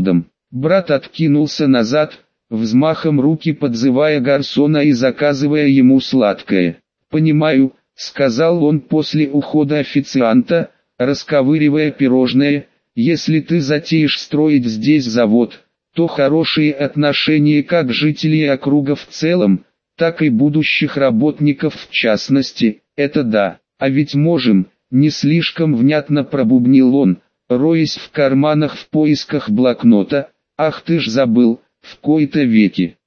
Брат откинулся назад, взмахом руки подзывая гарсона и заказывая ему сладкое. «Понимаю», — сказал он после ухода официанта, расковыривая пирожное, «если ты затеешь строить здесь завод, то хорошие отношения как жителей округа в целом, так и будущих работников в частности, это да, а ведь можем», не слишком внятно пробубнил он, роясь в карманах в поисках блокнота. «Ах ты ж забыл, в кои-то веки,